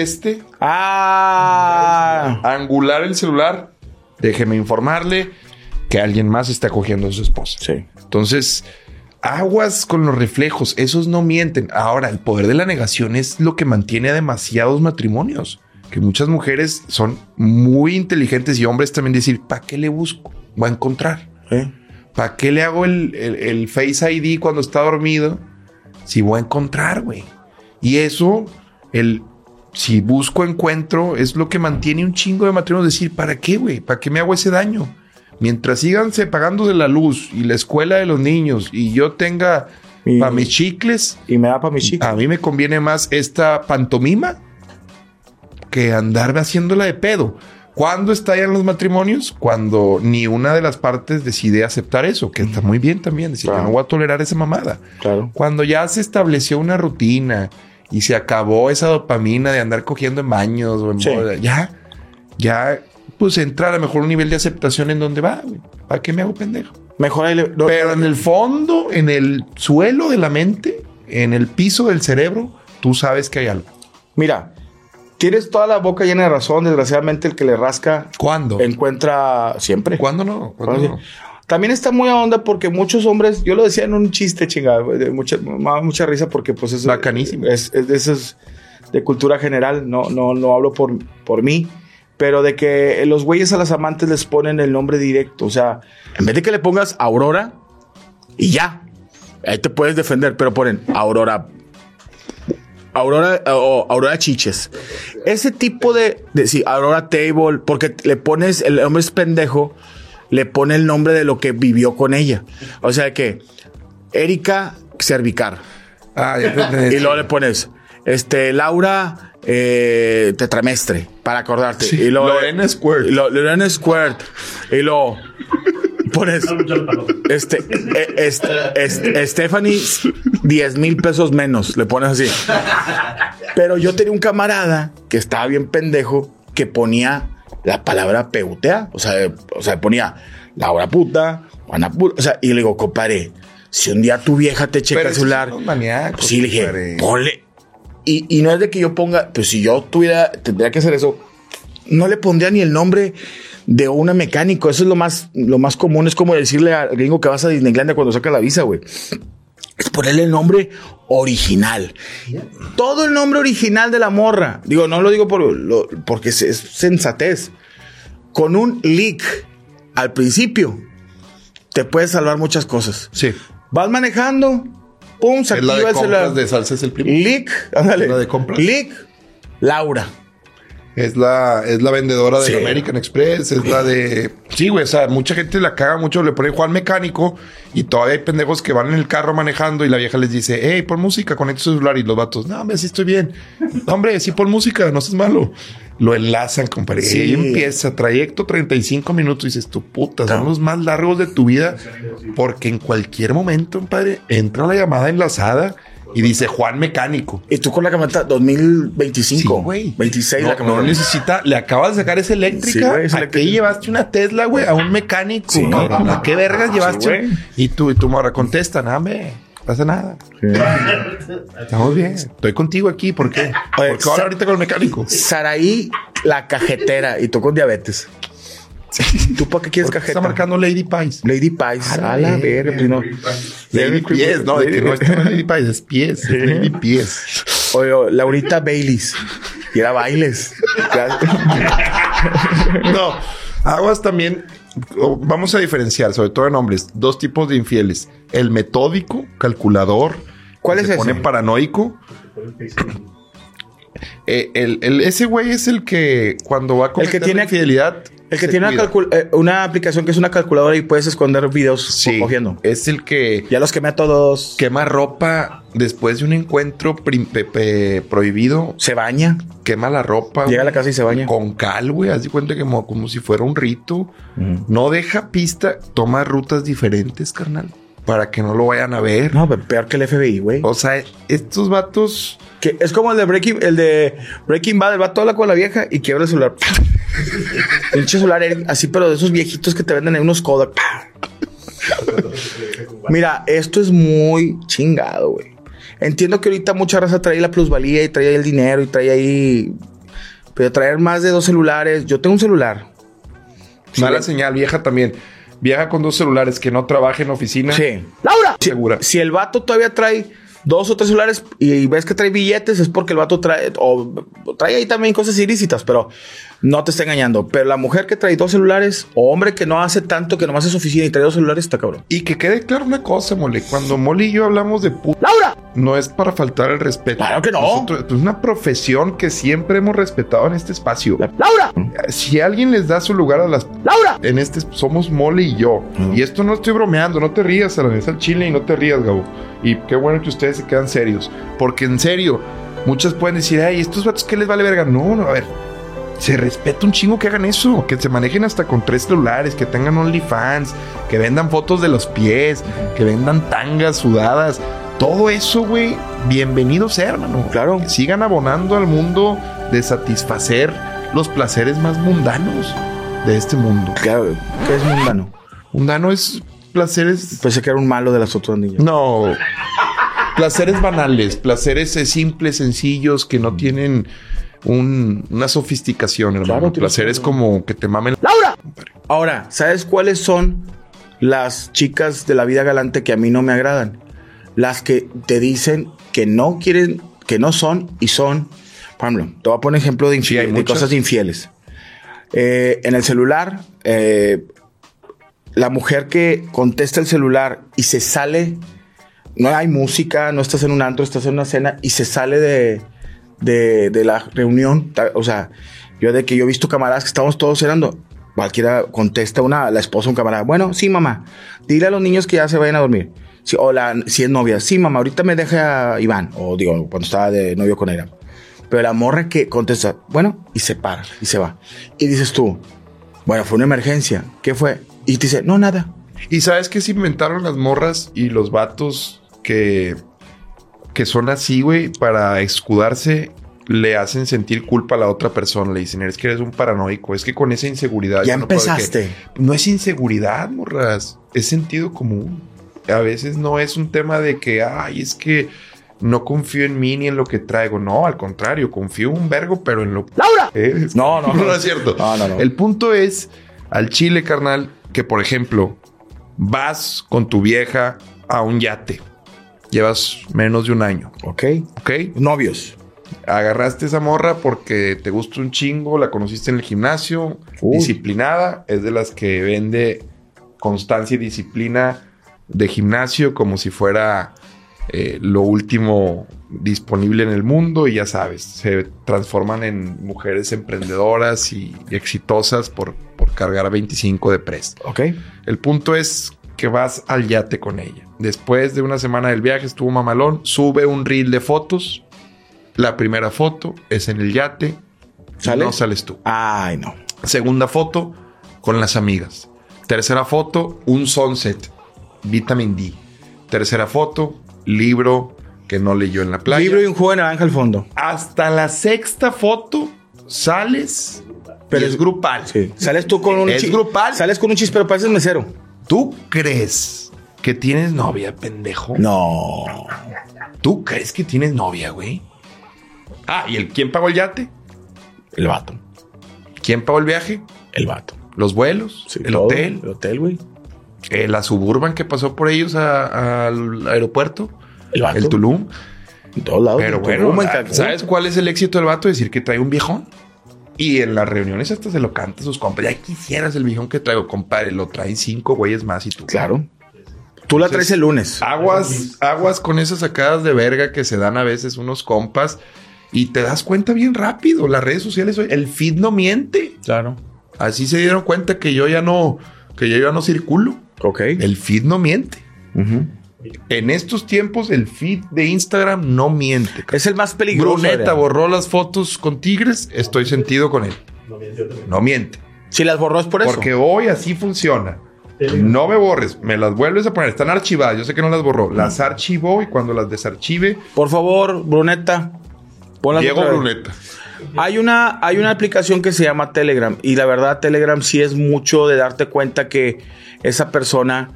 angular el celular, déjeme informarle que alguien más está cogiendo a su esposa. Sí. Entonces, aguas con los reflejos. Esos no mienten. Ahora, el poder de la negación es lo que mantiene a demasiados matrimonios. Que muchas mujeres son muy inteligentes y hombres también decir, ¿para qué le busco? Voy a encontrar. ¿Para qué le hago el Face ID cuando está dormido? Si voy a encontrar, güey. Y eso, si busco encuentro, es lo que mantiene un chingo de matrimonios. Decir, ¿para qué, güey? ¿Para qué me hago ese daño? Mientras síganse pagando de la luz y la escuela de los niños y yo tenga para mis chicles. Y me da para mis chicles. A mí me conviene más esta pantomima que andarme haciéndola de pedo. ¿Cuándo estallan los matrimonios? Cuando ni una de las partes decide aceptar eso, que está muy bien también. Decir, yo no voy a tolerar esa mamada. Claro. Cuando ya se estableció una rutina y se acabó esa dopamina de andar cogiendo en baños o en boda, ya, pues entra a lo mejor un nivel de aceptación en donde va, güey. ¿Para qué me hago pendejo? Mejor ahí Pero en el fondo, en el suelo de la mente, en el piso del cerebro, tú sabes que hay algo. Mira, tienes toda la boca llena de razón. Desgraciadamente, el que le rasca ¿Cuándo? encuentra siempre. ¿Cuándo no? ¿Cuándo no? También está muy a onda porque muchos hombres, yo lo decía en un chiste, chingada, de mucha risa porque pues es bacanísimo. Es de esos de cultura general, no hablo por mí, pero de que los güeyes a las amantes les ponen el nombre directo, o sea, en vez de que le pongas Aurora y ya, ahí te puedes defender, pero ponen Aurora o Aurora Chiches. Ese tipo de sí, Aurora Table, porque le pones, el hombre es pendejo, le pone el nombre de lo que vivió con ella. O sea que Erika Cervicar. Ah, ya te entendí. Y luego le pones Laura Tetramestre, para acordarte. Sí, y luego, Lorena Squirt. Lorena Squirt. Y luego pones Stephanie 10,000 pesos menos. Le pones así. Pero yo tenía un camarada que estaba bien pendejo que ponía la palabra peutea. O sea, ponía Laura puta, Juana puta. O sea, y le digo, compadre, si un día tu vieja te checa el celular. Maníacos, sí, le dije, ponle. Y no es de que yo ponga, pues si yo tendría que hacer eso, no le pondría ni el nombre de una mecánico. Eso es lo más común. Es como decirle al gringo que vas a Disneylandia cuando saca la visa, güey. Es ponerle el nombre original. Todo el nombre original de la morra. Digo, no lo digo porque es sensatez. Con un leak al principio te puedes salvar muchas cosas. Sí. Vas manejando, pum, se activa el celular. De salsa es el primo. Leak, ándale. La de compras. Leak, Laura. Es la vendedora del Sí. American Express, es la de... Sí, güey, o sea, mucha gente la caga mucho, le pone Juan Mecánico y todavía hay pendejos que van en el carro manejando y la vieja les dice, hey, pon música, conecta tu celular y los vatos, no, hombre, sí estoy bien. No, hombre, sí pon música, no seas malo. Lo enlazan, compadre. Sí. Y ahí empieza, trayecto 35 minutos y dices, tu puta, son los más largos de tu vida porque en cualquier momento, compadre, entra la llamada enlazada y dice Juan Mecánico. Y tú con la camioneta 2025, Sí, güey. 26 no, la camioneta. no necesita, le acabas de sacar esa eléctrica. Sí, güey, esa ¿A eléctrica. qué llevaste una Tesla, güey? A un mecánico. Sí, cabrón. no, ¿A qué vergas llevaste? sí, güey. Y tu morra contesta, no, hombre, no pasa nada. Sí. Estamos bien. Estoy contigo aquí. ¿Por qué? Oye, Porque ahora ahorita con el mecánico. Saraí, la cajetera, y tú con diabetes. ¿Tú para qué quieres Porque cajeta? está marcando Lady Pies. Lady Pies. A la verga, pues no. Lady Pies, no, de que no está Lady Pies, es pies. Es Lady Pies. Oye, Laurita Baileys. Y era bailes. No, aguas también. Vamos a diferenciar, sobre todo en hombres, dos tipos de infieles. El metódico, calculador. ¿Cuál que es se ese? pone paranoico. Ese güey es el que cuando va a cometer tiene- la infidelidad. El que se tiene cuida. una aplicación que es una calculadora y puedes esconder videos Sí, cogiendo. es el que Ya los quemé a todos. quema ropa después de un encuentro prohibido. Se baña. Quema la ropa. Llega a la güey, casa y se baña. con cal, güey. Haz de cuenta que como si fuera un rito. No deja pista. Toma rutas diferentes, carnal. Para que no lo vayan a ver. No, peor que el FBI, güey. O sea, estos vatos... Que es como el de Breaking Bad, el vato habla con la vieja y quiebra el celular. El celular así, pero de esos viejitos que te venden en unos Kodak. Mira, esto es muy chingado, güey. Entiendo que ahorita mucha raza trae la plusvalía y trae ahí el dinero y trae ahí... Pero traer más de 2 celulares... Yo tengo un celular. Mala Sí. señal, vieja también. Vieja con 2 celulares que no trabaja en oficina. Sí. ¡Laura! Segura. Si el vato todavía trae 2 o 3 celulares y ves que trae billetes, es porque el vato trae... O trae ahí también cosas ilícitas, pero no te está engañando. Pero la mujer que trae 2 celulares, o hombre que no hace tanto, que nomás es oficina y trae 2 celulares, está cabrón. Y que quede claro una cosa, Mole. Cuando Mole y yo hablamos de ¡Laura! no es para faltar el respeto. Claro que no. Nosotros, es una profesión que siempre hemos respetado en este espacio. ¡Laura! Si alguien les da su lugar a las... ¡Laura! En este somos Mole y yo. Y esto no estoy bromeando. No te rías, a la mesa al chile y no te rías, Gabo. Y qué bueno que ustedes se quedan serios. Porque en serio, muchas pueden decir, ay, ¿estos vatos qué les vale verga? No, a ver. Se respeta un chingo que hagan eso. Que se manejen hasta con 3 celulares. Que tengan OnlyFans. Que vendan fotos de los pies. Que vendan tangas sudadas. Todo eso, güey, bienvenido sea, hermano. Claro. Que sigan abonando al mundo de satisfacer los placeres más mundanos de este mundo. ¿Qué es mundano? Mundano es placeres. Pensé que era un malo de las tortugas ninja. No. Placeres banales, placeres simples, sencillos, que no tienen una sofisticación, hermano. Claro, Placeres como que te mamen. ¡Laura! Ahora, ¿sabes cuáles son las chicas de la vida galante que a mí no me agradan? Las que te dicen que no quieren, que no son y son. Por ejemplo, te voy a poner ejemplo de, Sí, hay de muchas. cosas infieles. En el celular, la mujer que contesta el celular y se sale, no hay música, no estás en un antro, estás en una cena y se sale de la reunión. O sea, yo he visto camaradas que estamos todos cenando, cualquiera contesta la esposa a un camarada, bueno, sí, mamá, dile a los niños que ya se vayan a dormir. Sí, si es novia, sí, mamá, ahorita me deja Iván, o digo, cuando estaba de novio con ella. Pero la morra que contesta, bueno, y se para, y se va. Y dices tú, bueno, fue una emergencia, ¿qué fue? Y te dice, no, nada. ¿Y sabes qué se inventaron las morras y los vatos que son así, güey? Para escudarse, le hacen sentir culpa a la otra persona. Le dicen, es que eres un paranoico. Es que con esa inseguridad... Ya no puedo empezaste. no es inseguridad, morras. Es sentido común. A veces no es un tema de que, ay, es que no confío en mí ni en lo que traigo. No, al contrario, confío un vergo, pero en lo... ¡Laura! No, No, no es cierto. No. El punto es, al chile, carnal, que por ejemplo, vas con tu vieja a un yate. Llevas menos de un año. Ok. ¿Ok? Novios. Agarraste esa morra porque te gusta un chingo, la conociste en el gimnasio, disciplinada, es de las que vende constancia y disciplina de gimnasio como si fuera lo último disponible en el mundo y ya sabes, se transforman en mujeres emprendedoras y exitosas por cargar 25 de press. Ok. El punto es que vas al yate con ella. Después de una semana del viaje estuvo mamalón, sube un reel de fotos. La primera foto es en el yate. ¿Sale? No sales tú. Ay, no. Segunda foto con las amigas. Tercera foto, un sunset. Vitamin D. Tercera foto, libro que no leyó en la playa. Libro y un jugo de naranja al fondo. Hasta la sexta foto sales, pero es grupal. Sí. Sales tú con un Es grupal. Sales con un chispero, pareces mesero. ¿Tú crees que tienes novia, pendejo? No. ¿Tú crees que tienes novia, güey? Ah, ¿y quién pagó el yate? El vato. ¿Quién pagó el viaje? El vato. ¿Los vuelos? Sí, ¿El todo. hotel? El hotel, güey. ¿La Suburban que pasó por ellos al aeropuerto? El vato. ¿El Tulum? En todos lados. Pero En bueno, Tulum, en Cancún. ¿sabes cuál es el éxito del vato? Decir que trae un viejón. Y en las reuniones hasta se lo canta a sus compas. Ya quisieras el viejón que traigo, compadre. Lo traen 5 güeyes más y tú. Claro. Tú la traes el lunes. Aguas con esas sacadas de verga que se dan a veces unos compas. Y te das cuenta bien rápido. Las redes sociales hoy, el feed no miente. Claro. Así se dieron cuenta que yo ya no circulo. Ok. El feed no miente. Uh-huh. En estos tiempos, el feed de Instagram no miente. Es el más peligroso. Bruneta Adrián. borró las fotos con tigres. Estoy sentido con él. No miente. Si las borró es por eso. Porque hoy así funciona. No me borres. Me las vuelves a poner. Están archivadas. Yo sé que no las borró. Las archivó y cuando las desarchive... Por favor, Bruneta. Ponlas Diego otra vez. Bruneta. Hay una aplicación que se llama Telegram. Y la verdad, Telegram sí es mucho de darte cuenta que esa persona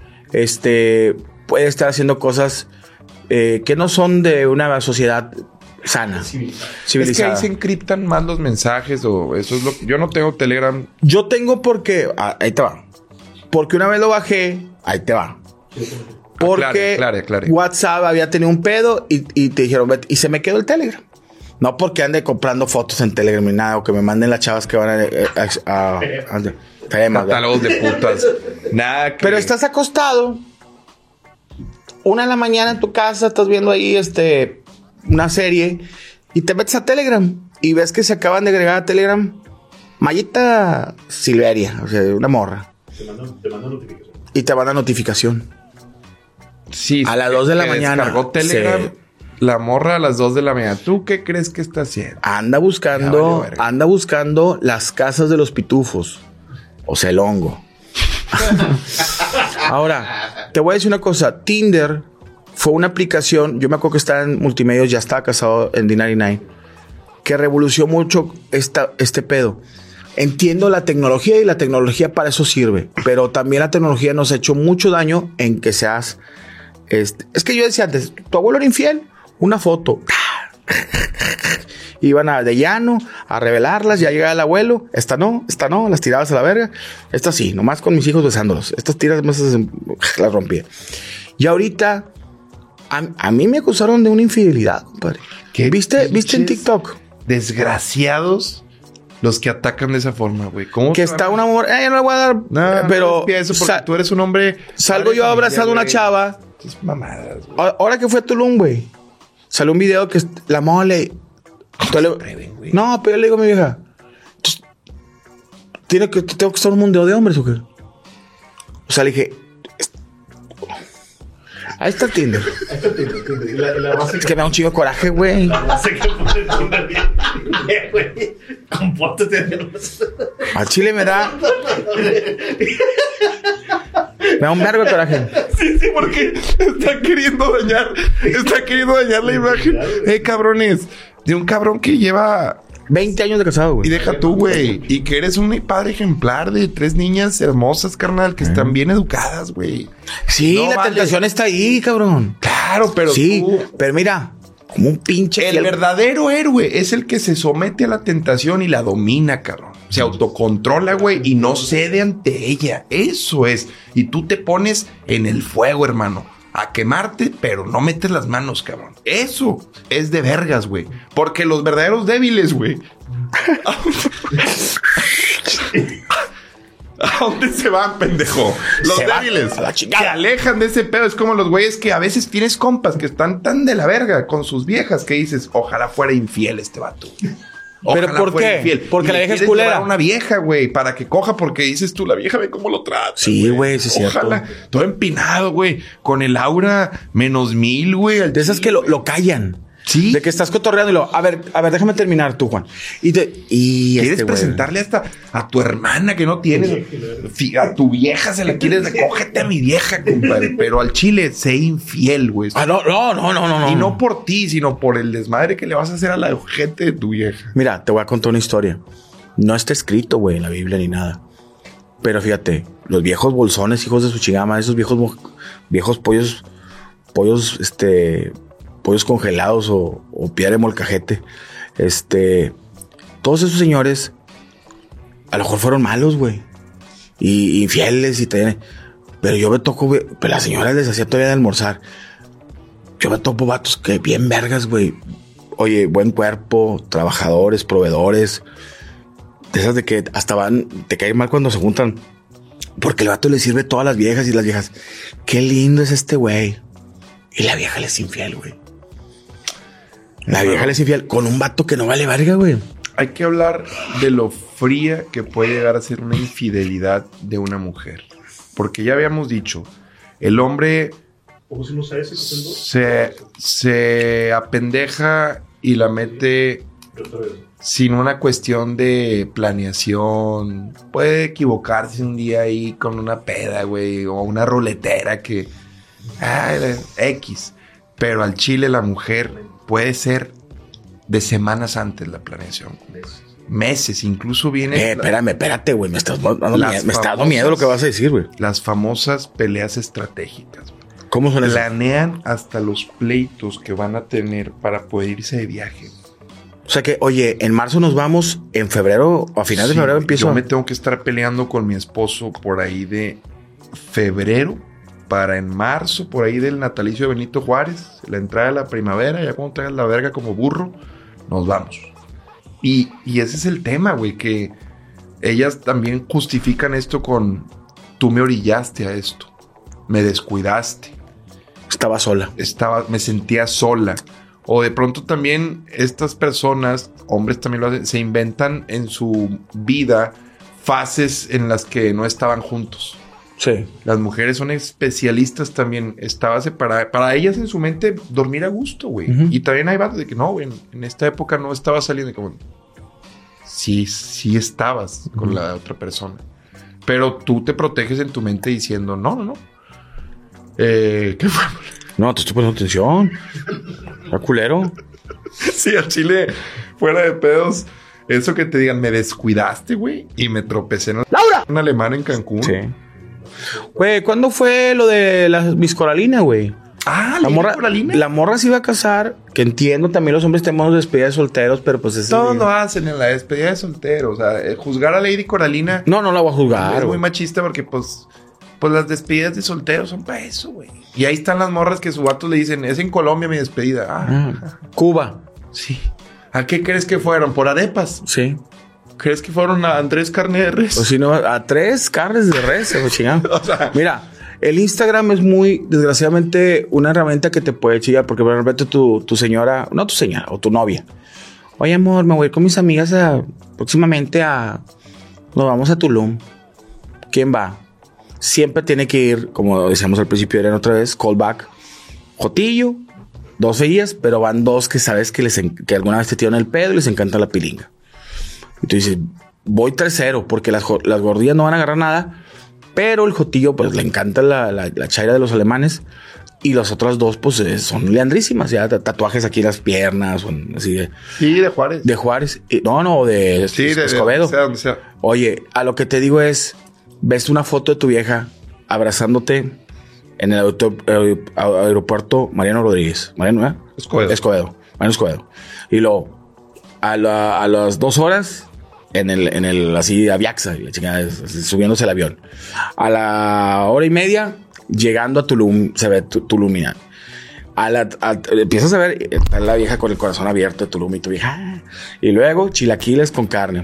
puede estar haciendo cosas que no son de una sociedad sana, civilizada. Es que ahí se encriptan más los mensajes o eso es lo que... Yo no tengo Telegram. Yo tengo porque... ahí te va. Porque una vez lo bajé, ahí te va. Porque Aclare. WhatsApp había tenido un pedo y te dijeron, vete, y se me quedó el Telegram. No porque ande comprando fotos en Telegram ni nada, o que me manden las chavas que van a temas, Catálogos de putas. Nada que... Pero estás acostado, 1 de la mañana en tu casa, estás viendo ahí una serie y te metes a Telegram y ves que se acaban de agregar a Telegram Mayita Silveria, o sea, una morra. Te manda notificación. Y te manda notificación. Sí, A las 2 de la que mañana. descargó Telegram. La morra a las 2 de la mañana. ¿Tú qué crees que está haciendo? Anda Ya buscando, valió verga. anda buscando las casas de los pitufos. O sea, el hongo. Ahora, te voy a decir una cosa. Tinder fue una aplicación, yo me acuerdo que estaba en Multimedios, ya estaba casado en D99, que revolucionó mucho este pedo. entiendo la tecnología y la tecnología para eso sirve, pero también la tecnología nos ha hecho mucho daño en que seas... Es que yo decía antes, tu abuelo era infiel, una foto. Iban de llano a revelarlas, ya llegaba el abuelo, esta no, las tirabas a la verga. Esta sí, nomás con mis hijos besándolos. Estas tiras más las rompía. Y ahorita, a mí me acusaron de una infidelidad, compadre. ¿Viste en TikTok? Desgraciados los que atacan de esa forma, güey. ¿Cómo que está una mujer, no le voy a dar, no, pero no eso porque tú eres un hombre. Salgo yo abrazando a una chava. Es mamadas, güey. Ahora que fue a Tulum, güey, salió un video que la mole. No, pero yo le digo a mi vieja, tengo que estar un mundo de hombres o qué. O sea, le dije, ahí está el Tinder. Es que me da un chingo de coraje, güey. Al chile me da un vergo de coraje. Sí, porque está queriendo dañar la imagen. Cabrones, de un cabrón que lleva 20 años de casado, güey. Y deja tú, güey. Y que eres un padre ejemplar de 3 niñas hermosas, carnal, que están bien educadas, güey. Sí, no, la tentación está ahí, cabrón. Claro, pero sí, pero mira, como un pinche... El verdadero héroe es el que se somete a la tentación y la domina, cabrón. Se autocontrola, güey, y no cede ante ella. Eso es. Y tú te pones en el fuego, hermano. A quemarte, pero no metes las manos, cabrón. Eso es de vergas, güey. Porque los verdaderos débiles, güey. ¿A dónde se van, pendejo? Los débiles se alejan de ese pedo. Es como los güeyes que a veces tienes compas que están tan de la verga con sus viejas que dices, ojalá fuera infiel este vato. Ojalá. ¿Pero por qué? Infiel. Porque la vieja es culera. Una vieja, güey, para que coja, porque dices tú, la vieja ve cómo lo trata. Sí, güey, sí es cierto. Ojalá, todo empinado, güey, con el aura -1000, güey. De esas que lo callan. Sí. De que estás cotorreando y a ver, déjame terminar tú, Juan. ¿Quieres presentarle hasta a tu hermana que no tienes? A tu vieja se la quieres, cógete a mi vieja, compadre. Pero al chile, sé infiel, güey. No. Y no por ti, sino por el desmadre que le vas a hacer a la gente de tu vieja. Mira, te voy a contar una historia. No está escrito, güey, en la Biblia ni nada. Pero fíjate, los viejos bolsones, hijos de su chingama, esos viejos pollos, pollos congelados o piedra de molcajete. Todos esos señores a lo mejor fueron malos, güey. Y infieles y también. Pero yo me toco, güey. Pero las señoras les hacía todavía de almorzar. Yo me topo vatos que bien vergas, güey. Oye, buen cuerpo, trabajadores, proveedores. De esas de que hasta te caen mal cuando se juntan. Porque el vato le sirve todas las viejas y las viejas. Qué lindo es este güey. Y la vieja le es infiel, güey. La vieja le es infiel con un vato que no vale verga, güey. Hay que hablar de lo fría que puede llegar a ser una infidelidad de una mujer. Porque ya habíamos dicho, el hombre se apendeja y la mete sin una cuestión de planeación. Puede equivocarse un día ahí con una peda, güey, o una ruletera que... X. Pero al chile la mujer puede ser de semanas antes la planeación. Meses, incluso viene... espérate, güey. Me está dando miedo lo que vas a decir, güey. Las famosas peleas estratégicas, güey. ¿Cómo son esas? Planean hasta los pleitos que van a tener para poder irse de viaje. O sea que, oye, en marzo nos vamos, en febrero, o a finales de febrero empiezo... Yo me tengo que estar peleando con mi esposo por ahí de febrero para en marzo, por ahí del natalicio de Benito Juárez, la entrada de la primavera, ya cuando traigas la verga como burro, nos vamos. Y ese es el tema, güey, que ellas también justifican esto con, tú me orillaste a esto, me descuidaste. Estaba sola. Me sentía sola. O de pronto también estas personas, hombres también lo hacen, se inventan en su vida fases en las que no estaban juntos. Sí. Las mujeres son especialistas también. Estaba separada. Para ellas en su mente dormir a gusto, güey. Uh-huh. Y también hay vatos de que no, güey. En esta época no estaba saliendo. Como, sí estabas con la otra persona. Pero tú te proteges en tu mente diciendo, no. ¿Qué fue? No, te estoy poniendo atención. ¿Está culero? Sí, al chile, fuera de pedos. Eso que te digan, me descuidaste, güey, y me tropecé en ¡Laura! un alemán en Cancún. Sí. Güey, ¿cuándo fue lo de la Miss Coralina, güey? Ah, La morra se iba a casar, que entiendo también los hombres tenemos despedida de solteros, pero pues todos lo hacen en la despedida de soltero. O sea, juzgar a Lady Coralina. No la voy a juzgar. Es muy machista porque pues las despedidas de solteros son para eso, güey. Y ahí están las morras que su vato le dicen, es en Colombia mi despedida. Cuba. Sí. ¿A qué crees que fueron? ¿Por arepas? Sí. ¿Crees que fueron a Andrés Carne de Res? O si no, a 3 carnes de res, chingado. O sea, mira, el Instagram es muy, desgraciadamente, una herramienta que te puede chillar, porque de repente tu señora, no tu señora, o tu novia. Oye, amor, me voy a ir con mis amigas próximamente nos vamos a Tulum. ¿Quién va? Siempre tiene que ir, como decíamos al principio, eran otra vez, callback. Jotillo, 2 seguidas, pero van 2 que sabes que alguna vez te tiran el pedo y les encanta la pilinga. Y tú dices, voy 3-0, porque las gordillas no van a agarrar nada, pero el jotillo, pues le encanta la chaira de los alemanes. Y las otras 2, pues son leandrísimas, ya tatuajes aquí en las piernas, son así de. Sí, de Juárez. De Juárez. De Escobedo. Donde sea. Oye, a lo que te digo es, ves una foto de tu vieja abrazándote en el aeropuerto Mariano Rodríguez. Mariano Escobedo. Mariano Escobedo. Y luego, a las 2 horas, en el así, Aviaxa, la chingada, subiéndose el avión. A la hora y media, llegando a Tulum, se ve Tulum. Empiezas a ver, está la vieja con el corazón abierto de Tulum y tu vieja. Y luego, chilaquiles con carne.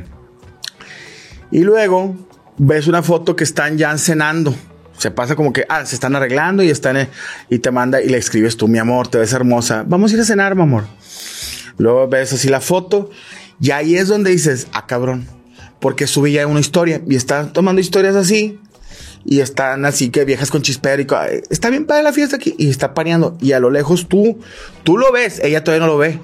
Y luego, ves una foto que están ya cenando. Se pasa como que, se están arreglando y y te manda y le escribes tú, mi amor, te ves hermosa. Vamos a ir a cenar, mi amor. Luego ves así la foto y ahí es donde dices, cabrón, porque subí ya una historia y están tomando historias así y están así que viejas con chispero y está bien padre la fiesta aquí y está pareando y a lo lejos tú lo ves, ella todavía no lo ve.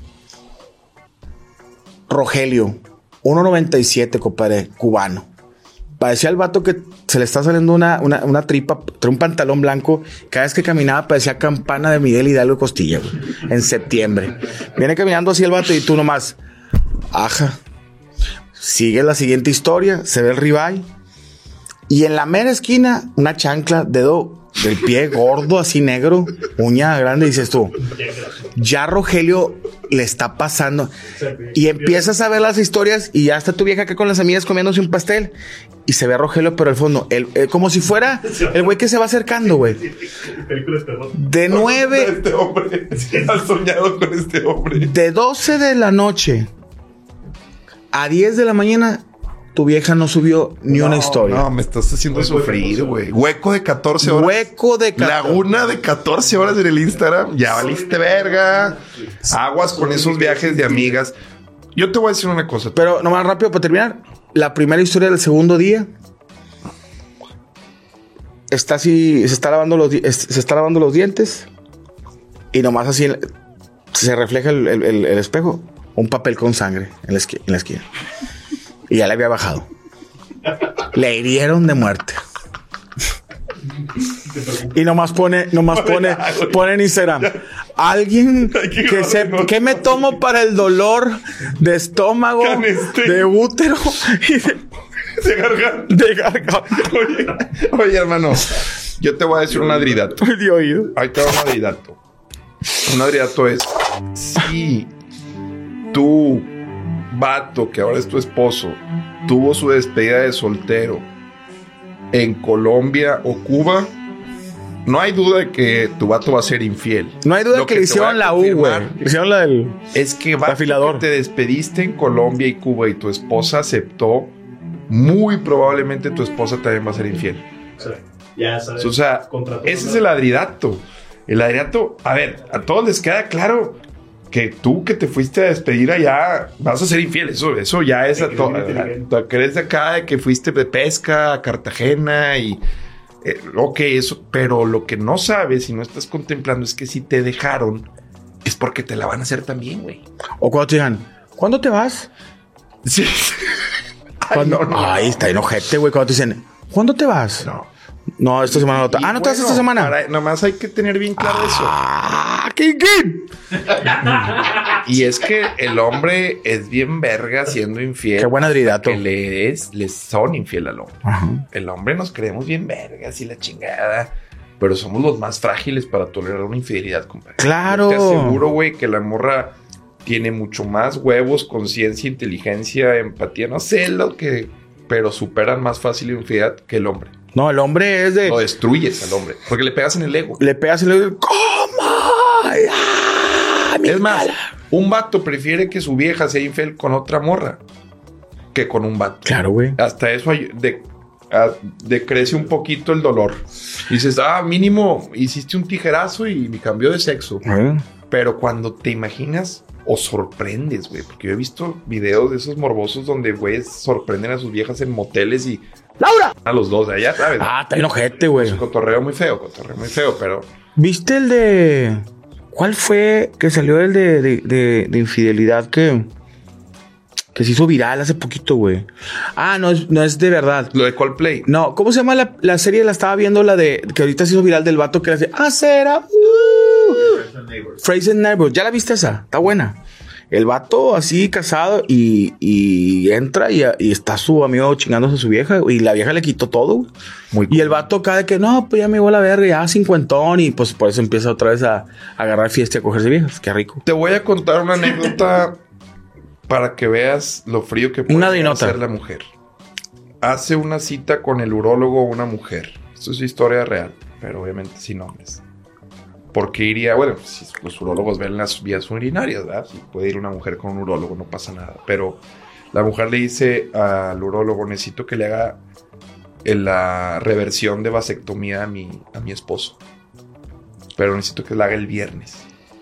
Rogelio, 1.97, compadre, cubano. Parecía el vato que se le está saliendo una tripa, trae un pantalón blanco. Cada vez que caminaba parecía campana de Miguel Hidalgo Costilla, güey, en septiembre. Viene caminando así el vato y tú nomás, sigue la siguiente historia, se ve el ribeye. Y en la mera esquina, una chancla, dedo del pie gordo, así negro, uña grande, y dices tú, ya Rogelio le está pasando. Y empiezas a ver las historias y ya está tu vieja acá con las amigas comiéndose un pastel. Y se ve a Rogelio, pero al fondo, como si fuera el güey que se va acercando, güey. De 9... Este hombre, has soñado con este hombre. De 12 de la noche a 10 de la mañana, tu vieja no subió ni una historia. No, me estás haciendo sufrir, güey. Hueco de 14 horas. Laguna de 14 horas en el Instagram. Ya valiste verga. Aguas con esos viajes de amigas. Yo te voy a decir una cosa. Pero nomás rápido para terminar. La primera historia del segundo día. Está así, se está lavando los dientes. Y nomás así se refleja el espejo. Un papel con sangre en la esquina. Y ya le había bajado. Le hirieron de muerte. Y nomás pone en Instagram. Alguien que me tomo para el dolor de estómago, de útero y de garganta. Oye, hermano, yo te voy a decir un adridato. De oído. Ahí te va un adridato. Un adridato es: si tu vato, que ahora es tu esposo, tuvo su despedida de soltero en Colombia o Cuba, no hay duda de que tu vato va a ser infiel. No hay duda que le hicieron la U, güey. Le hicieron la del... Es que vato, que te despediste en Colombia y Cuba y tu esposa aceptó, muy probablemente tu esposa también va a ser infiel. Sí. Ya sabes. O sea, ese es el adridato. El adridato, a ver, a todos les queda claro que tú que te fuiste a despedir allá vas a ser infiel. Eso ya es a todo. ¿Crees de acá de que fuiste de pesca a Cartagena y ok, eso? Pero lo que no sabes y no estás contemplando es que si te dejaron es porque te la van a hacer también, güey. O cuando te digan, ¿cuándo te vas? Sí. Ay, está enojete, güey. Cuando te dicen, ¿cuándo te vas? No. No, esta semana no. No te vas esta semana. Nomás hay que tener bien claro eso. ¿Quién? Y es que el hombre es bien verga siendo infiel. Qué buen adridato. Que les son infiel al hombre. Ajá. El hombre nos creemos bien vergas y la chingada. Pero somos los más frágiles para tolerar una infidelidad, compadre. Claro. Yo te aseguro, güey, que la morra tiene mucho más huevos, conciencia, inteligencia, empatía. No sé lo que... Pero superan más fácil la infidelidad que el hombre. No, el hombre es de... Lo destruyes al hombre. Porque le pegas en el ego. Le pegas y le dices, ¿cómo? Es más, un vato prefiere que su vieja sea infiel con otra morra que con un vato. Claro, güey. Hasta eso decrece un poquito el dolor. Dices, mínimo hiciste un tijerazo y me cambió de sexo. Pero cuando te imaginas o sorprendes, güey. Porque yo he visto videos de esos morbosos donde, güey, sorprenden a sus viejas en moteles y... ¡Laura! A los dos de allá, ¿sabes? Está enojete, güey. Cotorreo muy feo, pero... ¿Viste el de... ¿Cuál fue que salió el de infidelidad que se hizo viral hace poquito, güey? No es de verdad. Lo de Coldplay. No, ¿cómo se llama la serie? La estaba viendo, la de... Que ahorita se hizo viral del vato que le hace... ¡Será! Fraser Neighbors. ¿Ya la viste esa? Está buena. El vato así casado y entra y está su amigo chingándose a su vieja y la vieja le quitó todo. Muy cool. Y el vato cada que no, pues ya me llegó la verga, ya cincuentón y pues por eso empieza otra vez a agarrar fiesta y a cogerse viejas. Qué rico. Te voy a contar una anécdota para que veas lo frío que puede ser la mujer. Hace una cita con el urólogo una mujer. Esto es historia real, pero obviamente sin nombres. Porque iría, bueno, si los urólogos ven las vías urinarias, ¿verdad? Si puede ir una mujer con un urólogo, no pasa nada. Pero la mujer le dice al urólogo, necesito que le haga la reversión de vasectomía a mi esposo. Pero necesito que la haga el viernes.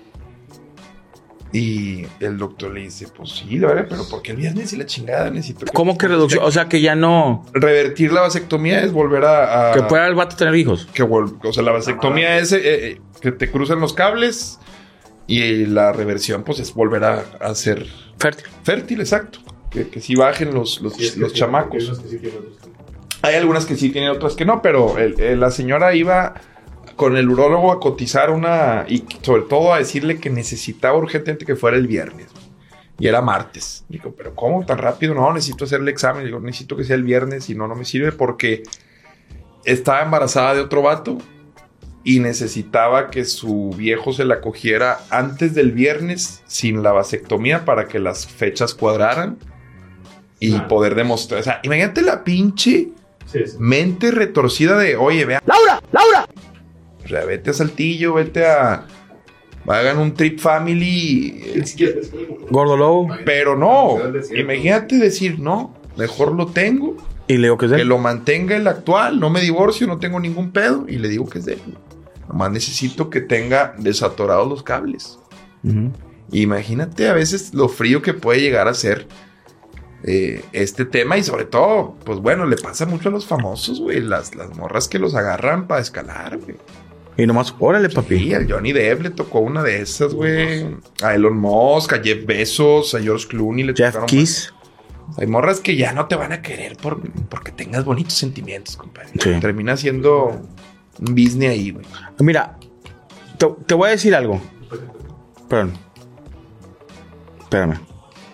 Y el doctor le dice, pues sí, la verdad, pero ¿por qué el viernes y la chingada? Necesito ¿Cómo que reducción? O sea, que ya no... Revertir la vasectomía es volver a... Que pueda el vato tener hijos. O sea, la vasectomía es que te cruzan los cables y la reversión, pues, es volver a ser... Fértil. Fértil, exacto. Que sí bajen los chamacos. Hay algunas que sí tienen, otras que no, pero la señora iba... con el urólogo a cotizar y sobre todo a decirle que necesitaba urgentemente que fuera el viernes. Y era martes. Digo, ¿pero cómo tan rápido? No, necesito hacer el examen. Digo, necesito que sea el viernes y no me sirve porque estaba embarazada de otro vato y necesitaba que su viejo se la cogiera antes del viernes sin la vasectomía para que las fechas cuadraran y poder demostrar. O sea, imagínate la pinche mente retorcida de, oye, vea. ¡Laura! O sea, vete a Saltillo, hagan un trip family. Gordo Lobo. Pero no, imagínate decir, no, mejor lo tengo. Y le digo que es de él. Que lo mantenga el actual, no me divorcio, no tengo ningún pedo. Y le digo que es de él. Nomás necesito que tenga desatorados los cables. Uh-huh. Imagínate a veces lo frío que puede llegar a ser este tema. Y sobre todo, pues bueno, le pasa mucho a los famosos, güey. Las morras que los agarran para escalar, güey. Y nomás, órale, papi. Sí, al Johnny Depp le tocó una de esas, güey. A Elon Musk, a Jeff Bezos, a George Clooney le Jeff Kiss. Hay morras que ya no te van a querer porque tengas bonitos sentimientos, compadre. Sí. Termina siendo un business ahí, güey. Mira, te voy a decir algo. Perdón. Espérame.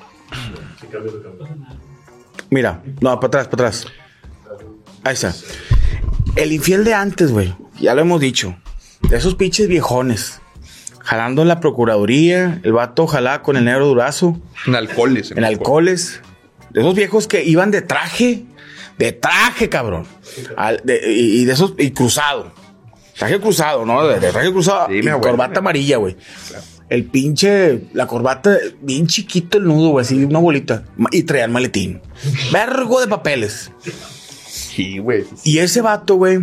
Mira, no, para atrás. Ahí está. El infiel de antes, güey. Ya lo hemos dicho. De esos pinches viejones. Jalando en la procuraduría. El vato jalaba con el negro Durazo. En alcoholes. En alcoholes. De esos viejos que iban de traje. De traje, cabrón. Y de esos... Y cruzado. Traje cruzado, ¿no? De traje cruzado. Sí, y corbata amarilla, güey. Claro. El pinche... La corbata... Bien chiquito el nudo, güey. Así una bolita. Y traían maletín. Vergo de papeles. Sí, güey. Y ese vato, güey...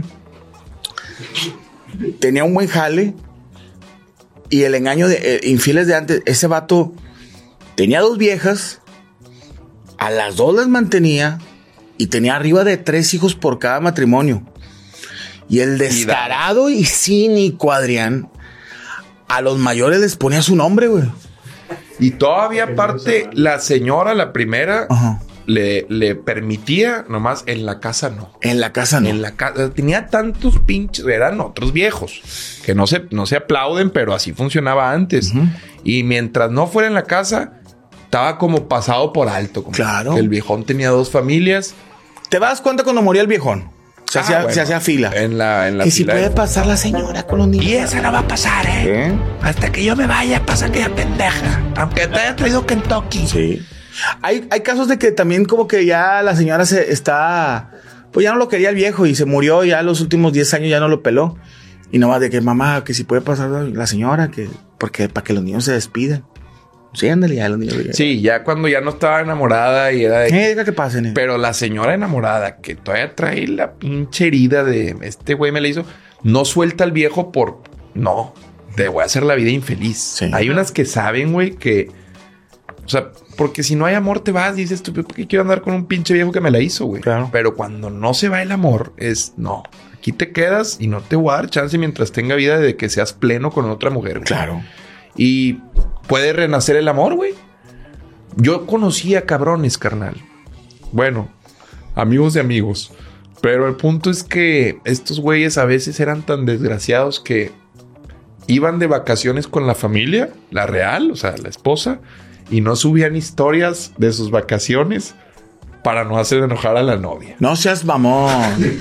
Tenía un buen jale. Y el engaño de infieles de antes, ese vato tenía 2 viejas, a las 2 las mantenía y tenía arriba de 3 hijos por cada matrimonio. Y el descarado y cínico Adrián, a los mayores les ponía su nombre, güey. Y todavía aparte, la señora, la primera, ajá, le permitía, nomás en la casa no. En la casa no. En la casa tenía tantos pinches, eran otros viejos que no se aplauden, pero así funcionaba antes. Y mientras no fuera en la casa, estaba como pasado por alto. Como claro. Que el viejón tenía 2 familias. ¿Te das cuenta cuando moría el viejón? Se hacía fila. En la que fila. si puede pasar la señora con los niños. Y esa no va a pasar, ¿eh? Hasta que yo me vaya, pasa aquella pendeja. Aunque te haya traído Kentucky. Sí. Hay casos de que también como que ya la señora pues ya no lo quería el viejo y se murió, ya los últimos 10 años ya no lo peló. Y nomás de que mamá, que si puede pasar la señora, porque para que los niños se despidan. Sí, ándale ya los niños. Sí, ya cuando ya no estaba enamorada y era de... diga que pasen. Pero la señora enamorada que todavía trae la pinche herida de este güey me la hizo, no suelta al viejo por... No, te voy a hacer la vida infeliz. Sí. Hay unas que saben, güey, que... O sea, porque si no hay amor te vas, dices tú, ¿por qué quiero andar con un pinche viejo que me la hizo, güey? Claro. Pero cuando no se va el amor, es no. Aquí te quedas y no te voy a dar chance mientras tenga vida de que seas pleno con otra mujer, güey. Claro. Y puede renacer el amor, güey. Yo conocía cabrones, carnal. Bueno, amigos de amigos. Pero el punto es que estos güeyes a veces eran tan desgraciados que iban de vacaciones con la familia, la real, o sea, la esposa, y no subían historias de sus vacaciones para no hacer enojar a la novia. No seas mamón.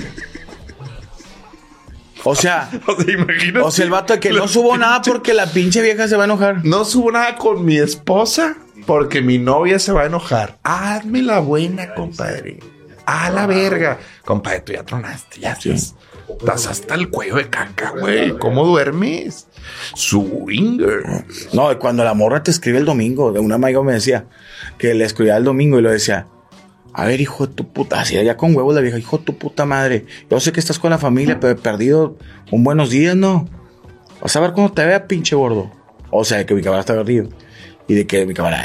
O sea, imagínate. O sea, el vato de que no subo nada porque la pinche vieja se va a enojar. No subo nada con mi esposa porque mi novia se va a enojar. Hazme la buena, compadre. A la verga. Compadre, tú ya tronaste. Ya estás hasta el cuello de caca, güey. ¿Cómo duermes? Swinger. No, cuando la morra te escribe el domingo, de una amiga me decía que le escribía el domingo y lo decía: a ver, hijo de tu puta, así allá con huevos la vieja, hijo de tu puta madre. Yo sé que estás con la familia, pero he perdido un buenos días, ¿no? Vas a ver cuando te vea, pinche gordo. O sea, que mi camarada está perdido. Y de que mi camarada...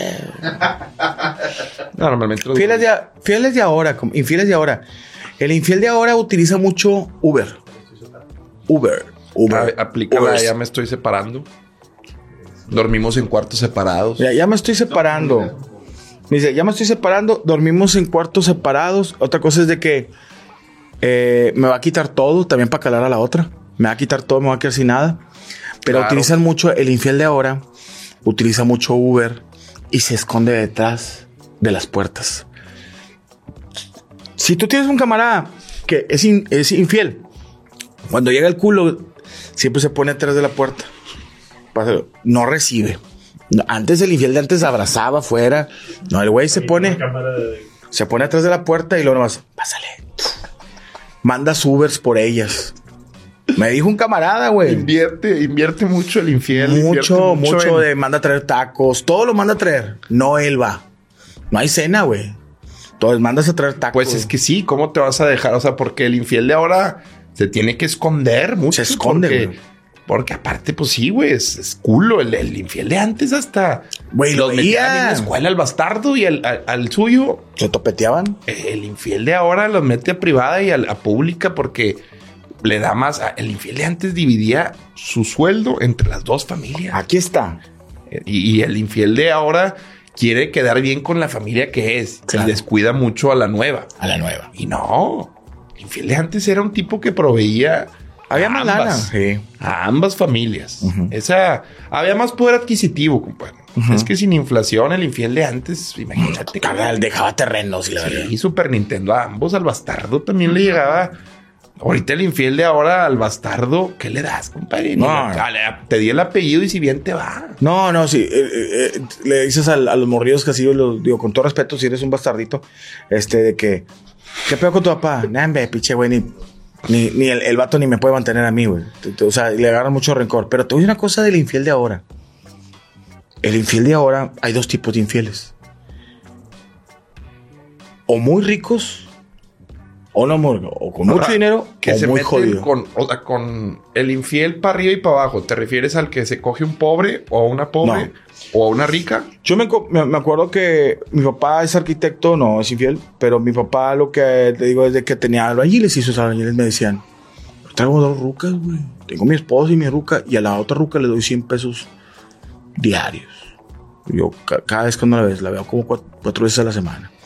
No, normalmente... Infieles de ahora. El infiel de ahora utiliza mucho Uber. Aplícala, ya me estoy separando. Dormimos en cuartos separados. Ya me estoy separando. Me dice, ya me estoy separando, dormimos en cuartos separados. Otra cosa es de que me va a quitar todo, también para calar a la otra. Me va a quitar todo, me va a quedar sin nada. Pero claro, utilizan mucho, el infiel de ahora, utiliza mucho Uber y se esconde detrás de las puertas. Si tú tienes un camarada que es infiel, cuando llega el culo, siempre se pone atrás de la puerta. No recibe. Antes el infiel de antes abrazaba afuera. No, el güey se pone atrás de la puerta y luego nomás, pásale. Manda Ubers por ellas. Me dijo un camarada, güey. Invierte mucho el infiel. Mucho de manda a traer tacos. Todo lo manda a traer. No él va. No hay cena, güey. Entonces mandas a traer tacos. Pues es que sí, ¿cómo te vas a dejar? O sea, porque el infiel de ahora se tiene que esconder mucho. Se esconde, güey. Porque aparte, pues sí, güey, es culo. El infiel de antes hasta... Güey, los metían en la escuela al bastardo y al suyo... ¿Se topeteaban? El infiel de ahora los mete a privada y a pública porque le da más... El infiel de antes dividía su sueldo entre las dos familias. Aquí está. Y el infiel de ahora quiere quedar bien con la familia que es. Claro. Y descuida mucho a la nueva. Y no. El infiel de antes era un tipo que proveía... Había más lana. Sí. A ambas familias. Había más poder adquisitivo, compadre. Es que sin inflación, el infiel de antes, imagínate. Carnal, dejaba terrenos y la verdad. Y Super Nintendo a ambos, al bastardo también le llegaba. Ahorita el infiel de ahora al bastardo, ¿qué le das, compadre? Te di el apellido y si bien te va. No, sí. Le dices a los morrillos que así, yo lo digo con todo respeto, si eres un bastardito, de que, ¿qué pedo con tu papá? Nambe, pinche güey, ni el vato ni me puede mantener a mí, güey. O sea, le agarra mucho rencor. Pero te voy a decir una cosa del infiel de ahora. El infiel de ahora, hay dos tipos de infieles. O muy ricos, o no muy, o con mucho dinero, que o se muy jodido. Con el infiel para arriba y para abajo. ¿Te refieres al que se coge un pobre o a una pobre? No. ¿O a una rica? Yo me acuerdo que mi papá es arquitecto, no es infiel, pero mi papá lo que te digo es de que tenía albañiles y sus albañiles me decían, traigo 2 rucas, güey. Tengo mi esposa y mi ruca y a la otra ruca le doy 100 pesos diarios. Yo cada vez cuando la veo como 4 veces a la semana.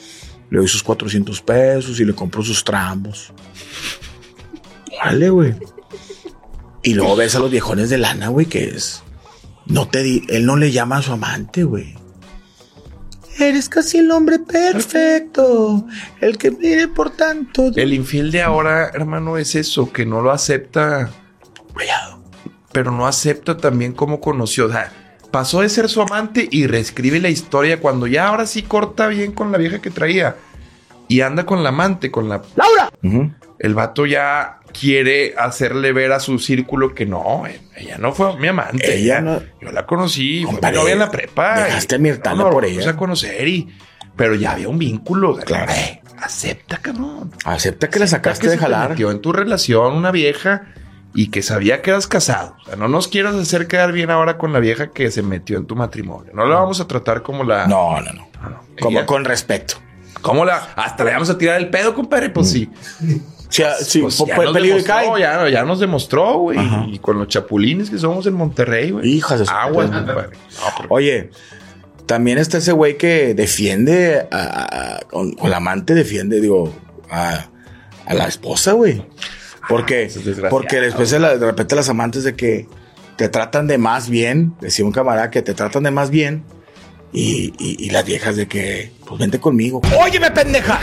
Le doy sus 400 pesos y le compro sus tramos. Vale, güey. Y luego ves a los viejones de lana, güey, que es... Él no le llama a su amante, güey. Eres casi el hombre perfecto, el que mire por tanto. El infiel de ahora, hermano, es eso, que no lo acepta. Rayado. Pero no acepta también cómo conoció. O sea, pasó de ser su amante y reescribe la historia cuando ya ahora sí corta bien con la vieja que traía. Y anda con la amante, con la... ¡Laura! El vato ya quiere hacerle ver a su círculo que no, ella no fue mi amante. Ella no... Yo la conocí, fue mi Compadre, novia en la prepa. dejaste a Mirtala por ella. Vamos a conocer pero ya había un vínculo. O sea, Claro. Acepta, cabrón. Acepta que la sacaste Que de se jalar. te metió en tu relación una vieja y que sabía que eras casado. O sea, no nos quieras hacer quedar bien ahora con la vieja que se metió en tu matrimonio. No la vamos a tratar como la... No. Como Ella- con respeto. ¿Cómo la...? Hasta le vamos a tirar el pedo, compadre. Pues sí. Sí, Pues fue ya nos peligro y demostró, cae. ya nos demostró, güey. Ajá. Y con los chapulines que somos en Monterrey, güey. Hijas de su Aguas, puta compadre. No, pero- Oye, también está ese güey que defiende con la amante, defiende, a la esposa, güey. Porque, eso es desgraciado. porque después de repente las amantes de que te tratan de más bien, decía un camarada que te tratan de más bien, y las viejas de que, pues vente conmigo. ¡Óyeme, pendeja!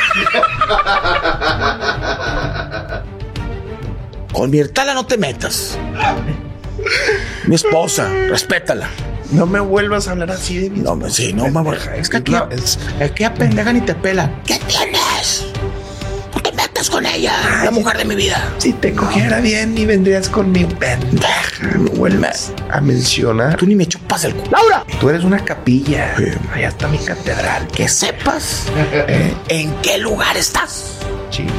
Con Mirtala no te metas. Mi esposa, respétala. No me vuelvas a hablar así de mi... No, sí, no, mamá. Es que aquí a pendeja ni te pela. ¿Qué tienes? No te metas con ella, la mujer de mi vida. Si te cogiera bien ni vendrías conmigo, pendeja. No vuelvas a mencionar. Tú ni me chupas el culo. ¡Laura! Tú eres una capilla. Allá está mi catedral. Que sepas en qué lugar estás. Chile,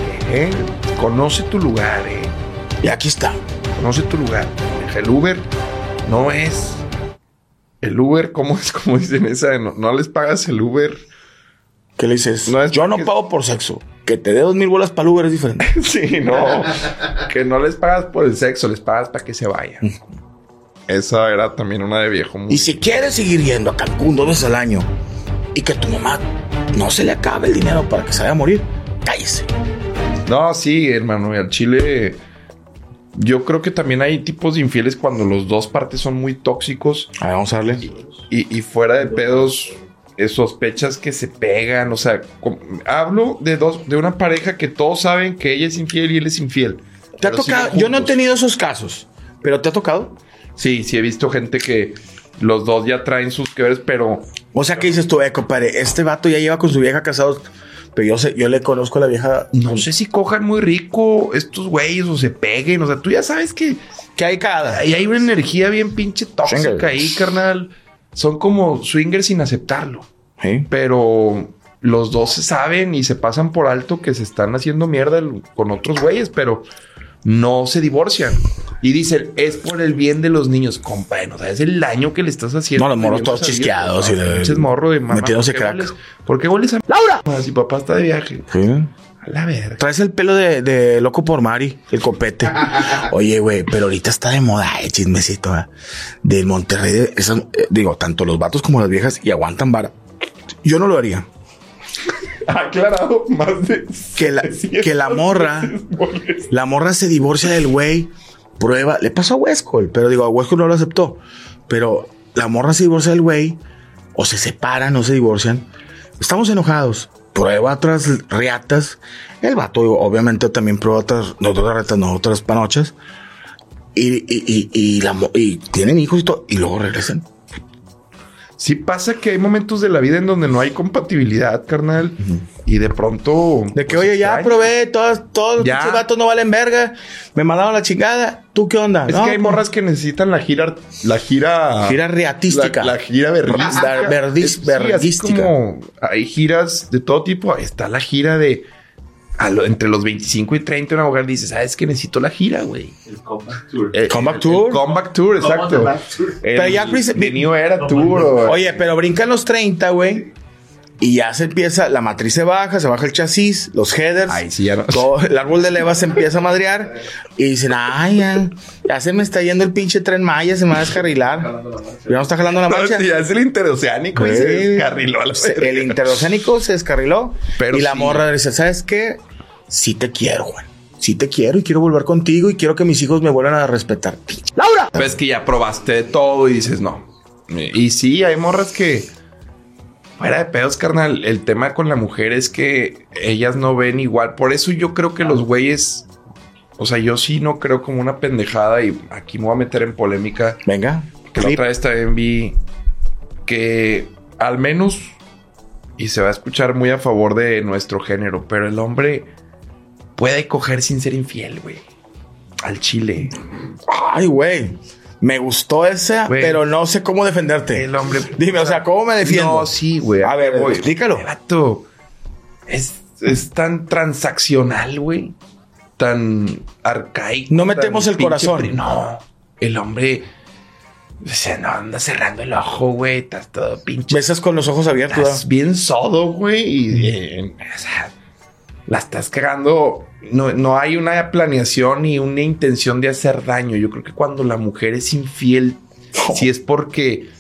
conoce tu lugar, Y aquí está. Conoce tu lugar. El Uber no es... El Uber, ¿cómo es? Como dicen esa, no les pagas el Uber. ¿Qué le dices? No es Yo no que- pago por sexo. Que te dé 2,000 bolas para el Uber es diferente. Sí, no. Que no les pagas por el sexo, les pagas para que se vayan. Esa era también una de viejo. Y si quieres seguir yendo a Cancún 2 veces al año y que tu mamá no se le acabe el dinero para que se vaya a morir, cállese. No, sí, hermano. Y al Chile... Yo creo que también hay tipos de infieles cuando los dos partes son muy tóxicos. A ver, vamos a darle. Y fuera de pedos, sospechas que se pegan. O sea, hablo de una pareja que todos saben que ella es infiel y él es infiel. ¿Te ha Pero tocado? siguen Yo no he juntos. tenido esos casos, pero ¿te ha tocado? Sí, he visto gente que los dos ya traen sus que veres, pero... O sea, ¿qué dices tú, compadre? Este vato ya lleva con su vieja casados, pero yo le conozco a la vieja. No sé si cojan muy rico estos güeyes o se peguen. O sea, tú ya sabes que Que hay cada. ahí hay una energía bien pinche tóxica Swingers. ahí, carnal. Son como swingers sin aceptarlo. ¿Sí? Pero los dos se saben y se pasan por alto que se están haciendo mierda con otros güeyes, pero no se divorcian. Y dicen, es por el bien de los niños. Compadre, no sabes el daño que le estás haciendo. No, los morros todos Viviendo esa chisqueados vida. y de- Pinches morro de mamá. metiéndose ¿por qué crack. ¿Por qué hueles a... ¡Laura! Si papá está de viaje. Sí. A la verga. Traes el pelo de loco por Mari, el copete. Oye, güey, pero ahorita está de moda el chismecito del Monterrey. Digo, tanto los vatos como las viejas y aguantan vara. Yo no lo haría. Ha aclarado más de... Que la morra se divorcia del güey, prueba, le pasó a Huescol, pero digo, a Huescol no lo aceptó, pero la morra se divorcia del güey, o se separan, o se divorcian, estamos enojados, prueba otras riatas, el vato obviamente también prueba otras riatas, no otras panochas, y tienen hijos y todo, y luego regresan. Sí pasa que hay momentos de la vida en donde no hay compatibilidad, carnal. Y de pronto... De que, pues, oye, ya extraña. probé, todos los Ya. pinches vatos no valen verga, me mandaron la chingada, ¿tú qué onda? Es No, que hay pues, morras que necesitan la gira riatística. La gira verguística. Verguística. Así como hay giras de todo tipo. Está la gira de... entre los 25 y 30 una mujer dice, ¿sabes qué? Necesito la gira, güey. El Comeback Tour. Comeback Tour. El Comeback Tour, exacto. Comeback Tour. Pero ya The New Era Tour. Oye, pero brincan los 30, güey. Y ya se empieza, la matriz se baja el chasis, los headers. Ay, sí, ya no. Todo, el árbol de levas se empieza a madrear. Y dicen, ay, ya se me está yendo el pinche Tren Maya, se me va a descarrilar. Ya no está jalando la marcha. No, ya es el interoceánico y se descarriló. El interoceánico se descarriló. Pero y la morra dice, ¿sabes qué? Sí te quiero, güey. Sí te quiero y quiero volver contigo y quiero que mis hijos me vuelvan a respetar. ¡Laura! Ves que ya probaste de todo y dices, no. Y sí, hay morras que... Fuera de pedos, carnal, el tema con la mujer es que ellas no ven igual. Por eso yo creo que los güeyes... O sea, yo sí no creo como una pendejada y aquí me voy a meter en polémica. Venga. Que la otra vez también vi que al menos... Y se va a escuchar muy a favor de nuestro género, pero el hombre puede coger sin ser infiel, güey. Al chile. Ay, güey. Me gustó esa, güey, pero no sé cómo defenderte. El hombre... Dime, o sea, ¿cómo me defiendo? No, sí, güey. A ver, güey, explícalo. Vato, es tan transaccional, güey. Tan arcaico. No metemos el corazón. No, el hombre... O sea, no anda cerrando el ojo, güey. Estás todo pinche... Besas con los ojos abiertos. Estás bien sodo, güey. Y, o sea, la estás cagando. No hay una planeación ni una intención de hacer daño. Yo creo que cuando la mujer es infiel, sí es porque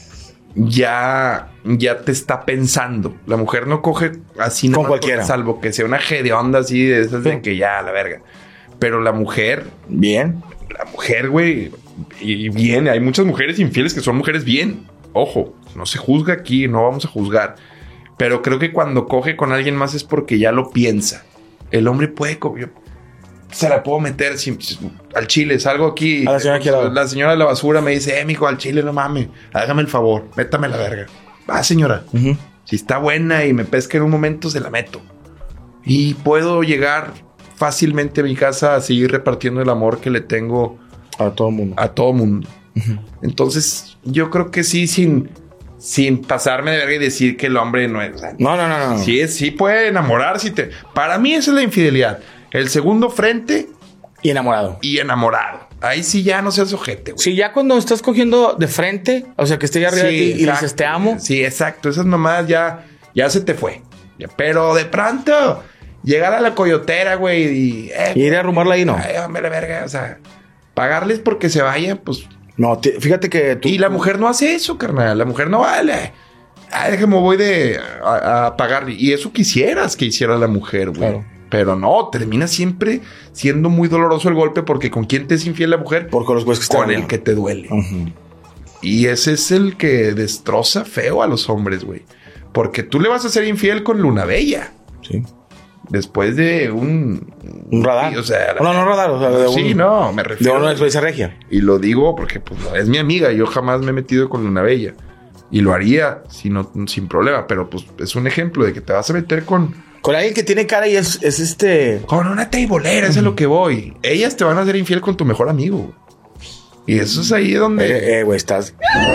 ya te está pensando. La mujer no coge así con cualquiera, salvo que sea una hedionda así de esas de que ya la verga. Pero la mujer, bien. La mujer, güey, y bien. Hay muchas mujeres infieles que son mujeres bien. Ojo, no se juzga aquí, no vamos a juzgar. Pero creo que cuando coge con alguien más es porque ya lo piensa. El hombre puede... Se la puedo meter al chile. Salgo aquí. A la señora de la basura me dice, mijo, al chile no mames. Hágame el favor. Métame la verga. Va, señora. Si está buena y me pesca en un momento, se la meto. Y puedo llegar fácilmente a mi casa a seguir repartiendo el amor que le tengo a todo mundo. A todo mundo. Entonces, yo creo que sí, sin pasarme de verga y decir que el hombre no es... O sea, no. Sí puede enamorar. Para mí esa es la infidelidad. El segundo frente... Y enamorado. Ahí sí ya no seas ojete, güey. Sí, ya cuando estás cogiendo de frente, o sea, que esté arriba de ti y le dices, te amo. Sí, exacto. Esas mamadas ya se te fue. Pero de pronto, llegar a la coyotera, güey, y ir a arrumarla ahí, no. Ay, hombre, la verga. O sea, pagarles porque se vayan, pues... No, fíjate que tú... Y la mujer no hace eso, carnal. La mujer no vale. Déjame, voy a pagar. Y eso quisieras que hiciera la mujer, güey. Claro. Pero no, termina siempre siendo muy doloroso el golpe porque ¿con quién te es infiel la mujer? Porque los güeyes que con el que te duele. Y ese es el que destroza feo a los hombres, güey. Porque tú le vas a ser infiel con Luna Bella. Sí. Después de un radar. O sea, no radar. O sea, me refiero. De una experiencia regia. Y lo digo porque pues, es mi amiga. Yo jamás me he metido con Luna Bella. Y lo haría sin problema. Pero pues es un ejemplo de que te vas a meter con alguien que tiene cara y es con una teibolera, eso es lo que voy. Ellas te van a hacer infiel con tu mejor amigo. Y eso es ahí donde... güey, estás...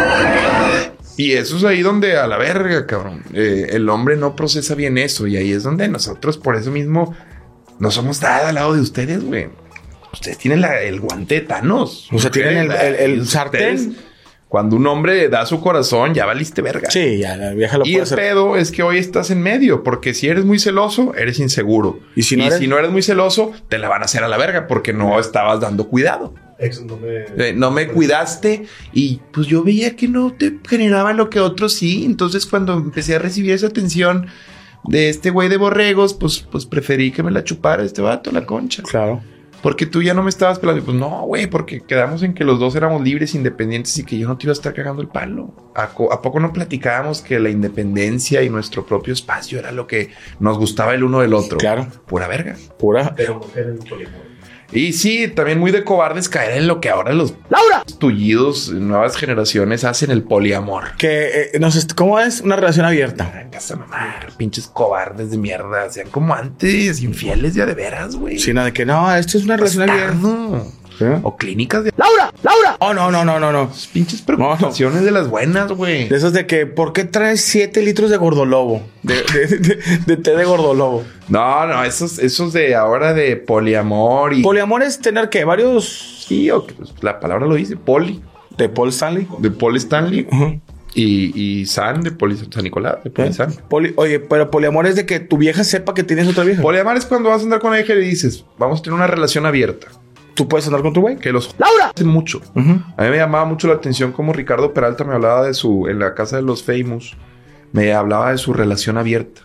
Y eso es ahí donde a la verga, cabrón. El hombre no procesa bien eso. Y ahí es donde nosotros, por eso mismo, no somos nada al lado de ustedes, güey. Ustedes tienen el guante de Thanos. O sea, tienen el sartén. Cuando un hombre da su corazón, ya valiste verga. Sí, ya la vieja lo puede hacer. Y el pedo es que hoy estás en medio. Porque si eres muy celoso, eres inseguro. Y si no eres muy celoso, te la van a hacer a la verga. Porque no estabas dando cuidado. No me cuidaste. Y pues yo veía que no te generaba lo que otros sí. Entonces cuando empecé a recibir esa atención de este güey de borregos, pues preferí que me la chupara este vato, la concha. Claro. Porque tú ya no me estabas pelando. Pues no, güey, porque quedamos en que los dos éramos libres, independientes y que yo no te iba a estar cagando el palo. ¿A poco no platicábamos que la independencia y nuestro propio espacio era lo que nos gustaba el uno del otro? Claro. Pura verga. Pero mujer en poliamor. Y sí, también muy de cobardes caer en lo que ahora los tullidos, nuevas generaciones hacen el poliamor. Que ¿cómo es? Una relación abierta. Casa mamá, pinches cobardes de mierda. Sean como antes, infieles ya de veras, güey. Sí, nada de que no, esto es una relación abierta. ¿Sí? O clínicas de... ¡Laura! Oh, no. Pinches preocupaciones de las buenas, güey. De esas de que, ¿por qué traes 7 litros de gordolobo? De té de gordolobo. No, esos de ahora de poliamor y... Poliamor es tener, ¿qué? Varios... Sí, pues, la palabra lo dice, poli. ¿De Paul Stanley? De Paul Stanley. Y San de San Nicolás, de Polisan. Oye, pero poliamor es de que tu vieja sepa que tienes otra vieja. Poliamor es cuando vas a andar con ella y le dices, vamos a tener una relación abierta. ¿Tú puedes andar con tu güey? Que los ¡Laura! hacen mucho. A mí me llamaba mucho la atención como Ricardo Peralta me hablaba de en la casa de los Famous, me hablaba de su relación abierta.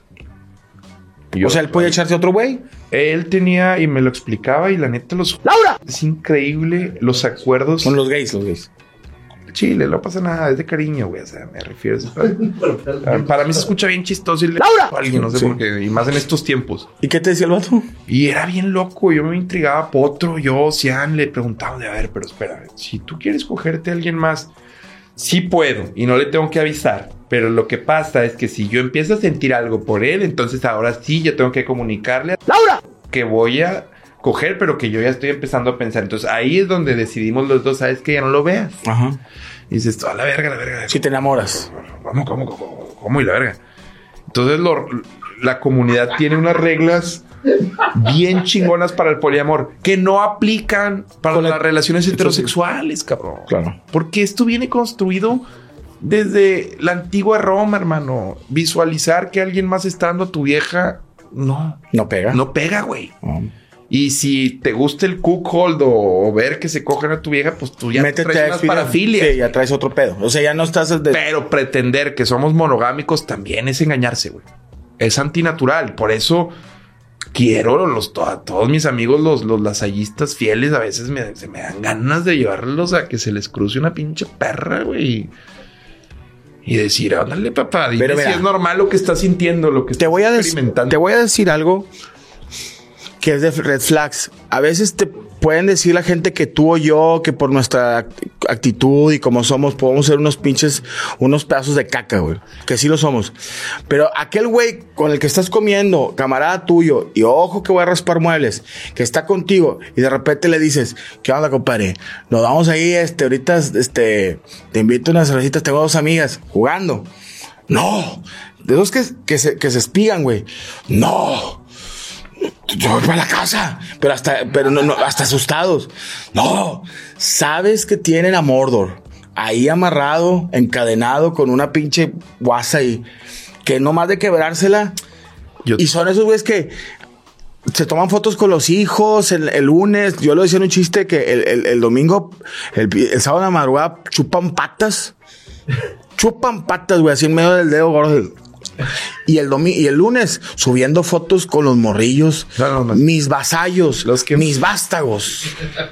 O sea, él podía echarse otro güey. Él tenía, y me lo explicaba, y la neta ¡Laura! es increíble los acuerdos. Son los gays. Chile, no pasa nada, es de cariño, güey. O sea, me refiero a para mí se escucha bien chistoso y ¡Laura! Alguien, no sé por qué, y más en estos tiempos. ¿Y qué te decía el vato? Y era bien loco, yo me intrigaba. Potro, yo, Cian, le preguntaba de, a ver, pero espera, si tú quieres cogerte a alguien más, sí puedo, y no le tengo que avisar. Pero lo que pasa es que si yo empiezo a sentir algo por él, entonces ahora sí yo tengo que comunicarle ¡Laura! Que voy a coger, pero que yo ya estoy empezando a pensar. Entonces ahí es donde decidimos los dos, ¿sabes? Que ya no lo veas. Ajá. Y dices, a la verga. Si te enamoras. ¿Cómo? Y la verga. Entonces la comunidad tiene unas reglas bien chingonas para el poliamor que no aplican para las relaciones heterosexuales, cabrón. Claro. Porque esto viene construido desde la antigua Roma, hermano. Visualizar que alguien más está dando a tu vieja, no pega. No pega, güey. Y si te gusta el cuckold o ver que se cogen a tu vieja, pues tú ya métete traes unas parafilias. Sí, ya traes otro pedo. O sea, ya no estás... Pero pretender que somos monogámicos también es engañarse, güey. Es antinatural. Por eso quiero a todos mis amigos, los lasallistas fieles, a veces se me dan ganas de llevarlos a que se les cruce una pinche perra, güey. Y decir, ándale, papá, dime si es normal lo que estás sintiendo, lo que estás experimentando. Te voy a decir algo que es de red flags. A veces te pueden decir la gente que tú o yo, que por nuestra actitud y como somos, podemos ser unos pedazos de caca, güey. Que sí lo somos. Pero aquel güey con el que estás comiendo, camarada tuyo, y ojo que voy a raspar muebles, que está contigo, y de repente le dices, ¿qué onda, compadre? Nos vamos ahí, ahorita, te invito a unas cervecitas, tengo 2 amigas, jugando. No. De esos que se espigan, güey. No. Yo voy para la casa, pero hasta asustados. No, sabes que tienen a Mordor ahí amarrado, encadenado con una pinche guasa ahí, que no más de quebrársela. Y son esos güeyes que se toman fotos con los hijos el lunes. Yo lo decía en un chiste que el domingo, el sábado en la madrugada, chupan patas, güey, así en medio del dedo gordo. Y el lunes subiendo fotos con los morrillos, mis vasallos, mis vástagos,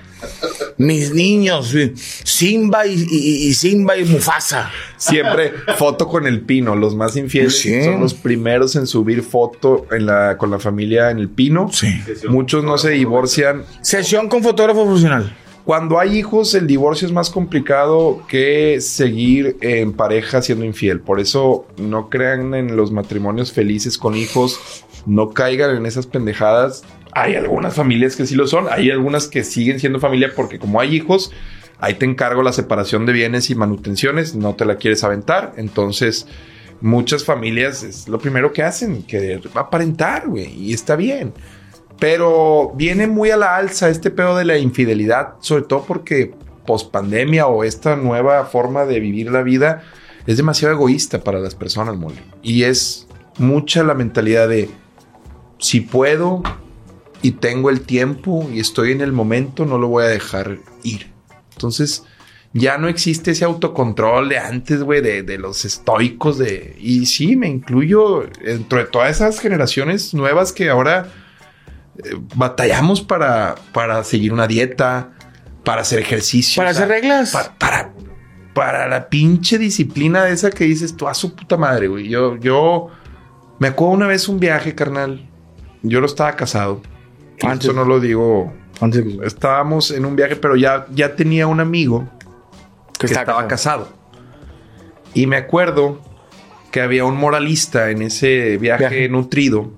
mis niños, Simba y Mufasa. Siempre foto con el pino. Los más infieles son los primeros en subir foto con la familia en el pino. Sí. Muchos no se divorcian. Sesión con fotógrafo profesional. Cuando hay hijos, el divorcio es más complicado que seguir en pareja siendo infiel. Por eso no crean en los matrimonios felices con hijos. No caigan en esas pendejadas. Hay algunas familias que sí lo son. Hay algunas que siguen siendo familia porque como hay hijos, ahí te encargo la separación de bienes y manutenciones. No te la quieres aventar. Entonces, muchas familias es lo primero que hacen. Que aparentar, güey. Y está bien. Pero viene muy a la alza este pedo de la infidelidad, sobre todo porque pospandemia o esta nueva forma de vivir la vida es demasiado egoísta para las personas, Molly. Y es mucha la mentalidad de si puedo y tengo el tiempo y estoy en el momento, no lo voy a dejar ir. Entonces ya no existe ese autocontrol de antes, güey, de los estoicos y sí, me incluyo dentro de todas esas generaciones nuevas que ahora batallamos para seguir una dieta, para hacer ejercicio, para hacer reglas, para la pinche disciplina de esa que dices tú a su puta madre, güey. Yo me acuerdo una vez un viaje, carnal. Yo no estaba casado. Esto no lo digo. Estábamos en un viaje, pero ya tenía un amigo que estaba casado. Y me acuerdo que había un moralista en ese viaje nutrido.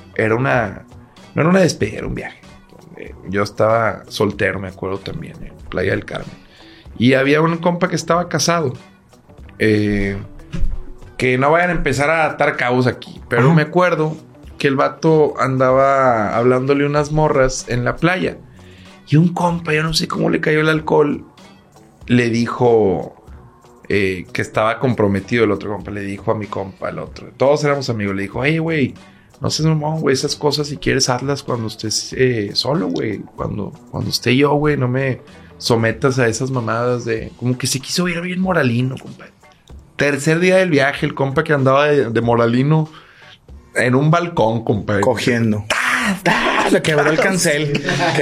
No era una despedida, era un viaje. Yo estaba soltero, me acuerdo también, en Playa del Carmen. Y había un compa que estaba casado. Que no vayan a empezar a atar cabos aquí. Pero me acuerdo que el vato andaba hablándole unas morras en la playa. Y un compa, yo no sé cómo le cayó el alcohol, le dijo... que estaba comprometido. El otro compa le dijo a mi compa, el otro, todos éramos amigos, le dijo, hey, güey, no seas mamón, güey, esas cosas si quieres hazlas cuando estés solo, güey. Cuando esté yo, güey, no me sometas a esas mamadas de... Como que se quiso ir bien moralino, compa. Tercer día del viaje, el compa que andaba de moralino en un balcón, compa. Cogiendo. Le quebró el cancel.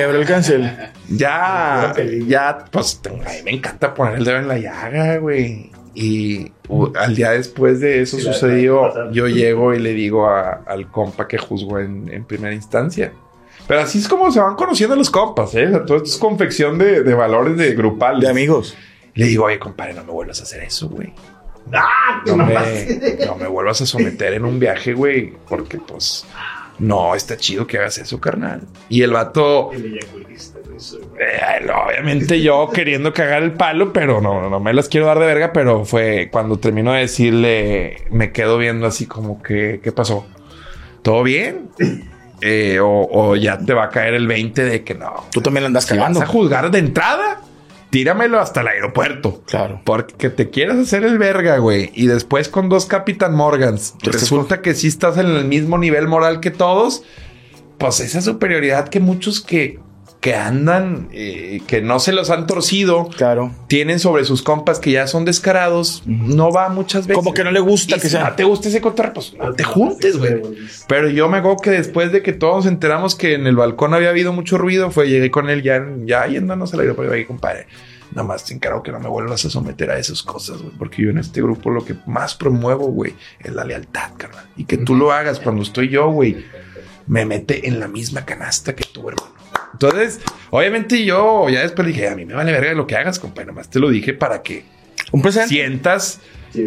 Ya, pues a mí me encanta poner el dedo en la llaga, güey. Y al día después de eso sucedió, yo llego y le digo al compa que juzgó en primera instancia. Pero así es como se van conociendo los compas, ¿eh? O sea, todo esto es confección de valores de grupales. De amigos. Le digo, oye, compadre, no me vuelvas a hacer eso, güey. No me vuelvas a someter en un viaje, güey. Porque, pues, no está chido que hagas eso, carnal. Y el vato... obviamente yo queriendo cagar el palo, pero no me las quiero dar de verga. Pero fue cuando termino de decirle, me quedo viendo así como que, ¿qué pasó? ¿Todo bien? O ya te va a caer el 20 de que no. Tú también la andas cagando. ¿Vas a juzgar de entrada? Tíramelo hasta el aeropuerto. Claro. Porque te quieras hacer el verga, güey. Y después con 2 Capitán Morgans. Resulta que sí estás en el mismo nivel moral que todos. Pues esa superioridad que muchos que andan, que no se los han torcido, claro, tienen sobre sus compas que ya son descarados, no va muchas veces. Como que no le gusta que sea. No te gusta ese cotorreo, pues no te juntes, güey. Pero yo me acuerdo que después de que todos nos enteramos que en el balcón había habido mucho ruido, llegué con él ya yéndonos al aeropuerto y dije, compadre, nada más te encargo que no me vuelvas a someter a esas cosas, güey. Porque yo en este grupo lo que más promuevo, güey, es la lealtad, carnal. Y que tú lo hagas cuando estoy yo, güey, me mete en la misma canasta que tú, hermano. Entonces, obviamente yo ya después dije, a mí me vale verga lo que hagas, compadre. Nomás te lo dije para que sientas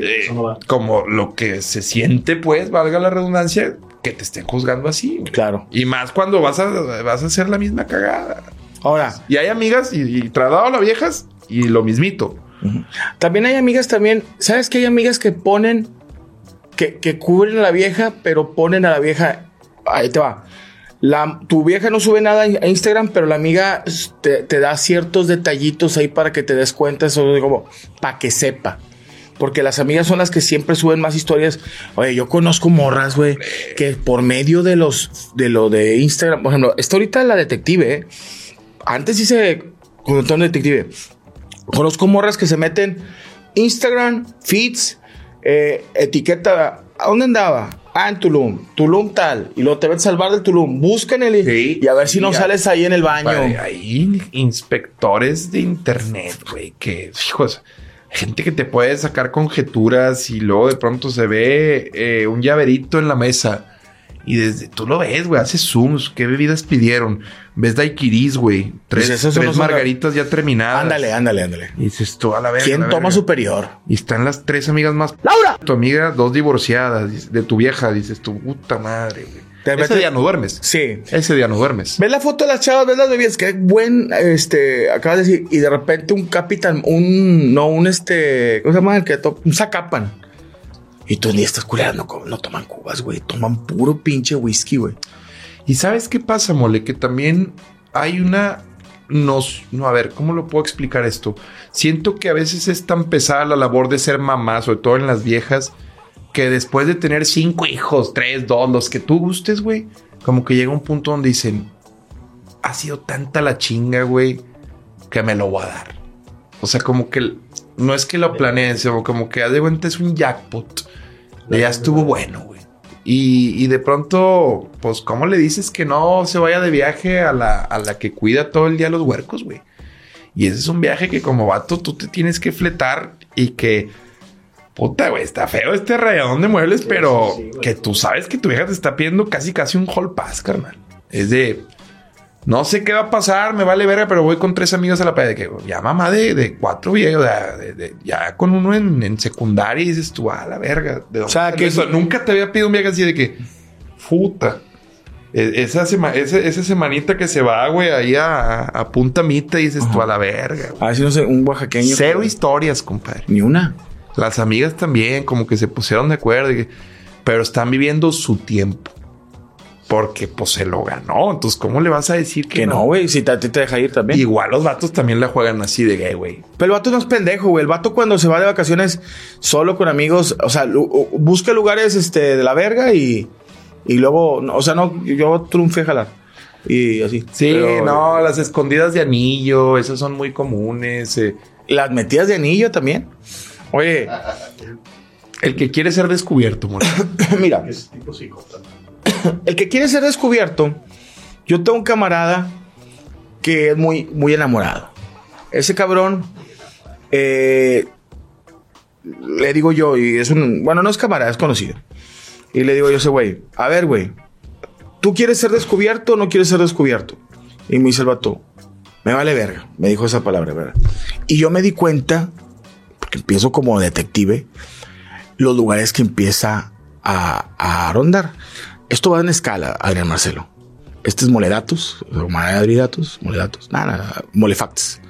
como lo que se siente, pues, valga la redundancia, que te estén juzgando así. Claro. Y más cuando vas a hacer la misma cagada. Ahora. Y hay amigas y tratado a las viejas y lo mismito. Uh-huh. También hay amigas también. ¿Sabes que hay amigas que ponen, que cubren a la vieja, pero ponen a la vieja... Ahí te va. Tu vieja no sube nada a Instagram, pero la amiga te da ciertos detallitos ahí para que te des cuenta, eso como para que sepa. Porque las amigas son las que siempre suben más historias. Oye, yo conozco morras, güey, que por medio de lo de Instagram, por ejemplo, está ahorita la detective, Antes hice con un detective. Conozco morras que se meten Instagram, feeds, etiqueta, ¿a dónde andaba? En Tulum tal, y luego te ves al bar del Tulum, buscan y a ver si no sales ahí en el baño. Hay inspectores de internet, güey, que, hijos, gente que te puede sacar conjeturas y luego de pronto se ve un llaverito en la mesa y desde tú lo ves, güey, haces zooms, qué bebidas pidieron, ves daiquiris, güey, tres margaritas ya terminadas. Ándale. Y dices tú, a la verga. ¿Quién toma superior? Y están las 3 amigas más. ¡Laura! Tu amiga, 2 divorciadas de tu vieja, dices tu puta madre, güey. Ese día no duermes. Sí. Ese día no duermes. Ves la foto de las chavas, ves las bebidas, qué buen, acabas de decir, y de repente un capitán, ¿cómo se llama? El que un Zacapan. Y tú ni estas culeras no toman cubas, güey, toman puro pinche whisky, güey. Y ¿sabes qué pasa, mole? Que también hay una... a ver, ¿cómo lo puedo explicar esto? Siento que a veces es tan pesada la labor de ser mamá, sobre todo en las viejas, que después de tener 5 hijos, 3, 2, los que tú gustes, güey, como que llega un punto donde dicen, ha sido tanta la chinga, güey, que me lo voy a dar. O sea, como que no es que lo planeen, sino como que de cuenta es un jackpot. Ya estuvo bueno, güey. Y de pronto, pues, ¿cómo le dices que no se vaya de viaje a la que cuida todo el día los huercos, güey? Y ese es un viaje que como vato tú te tienes que fletar y que... Puta, güey, está feo este rayadón de muebles, pero sí, que tú sabes que tu vieja te está pidiendo casi un hall pass, carnal. Es de... No sé qué va a pasar, me vale verga, pero voy con 3 amigos a la playa. Que ya mamá de 4 viejos, ya con uno en secundaria y dices tú, a la verga. O sea, que eso, nunca te había pedido un viaje así de que, puta. Esa semanita que se va, güey, ahí a Punta Mita y dices tú, a la verga. A ver si no sé, un oaxaqueño. 0 historias, compadre. Ni una. Las amigas también, como que se pusieron de acuerdo, pero están viviendo su tiempo. porque pues se lo ganó. Entonces, ¿cómo le vas a decir que no, güey? Si a ti te deja ir también. Igual los vatos también la juegan así de gay, güey. Pero el vato no es pendejo, güey. El vato cuando se va de vacaciones solo con amigos, o sea, busca lugares de la verga y luego, o sea, no, yo triunfé a jalar. Y así. Sí, pero, no, las escondidas de anillo, esas son muy comunes. Las metidas de anillo también. Oye, el que quiere ser descubierto, mono. Mira. Es tipo psicópata. El que quiere ser descubierto, yo tengo un camarada que es muy, muy enamorado. Ese cabrón, le digo yo, y es bueno, no es camarada, es conocido. Y le digo yo a ese güey, a ver, güey, ¿tú quieres ser descubierto o no quieres ser descubierto? Y me dice el vato, me vale verga. Me dijo esa palabra, ¿verdad? Y yo me di cuenta, porque empiezo como detective, los lugares que empieza a rondar. Esto va en escala, Adrián Marcelo. Este es Moledatos, Moledatos, nada, Molefacts.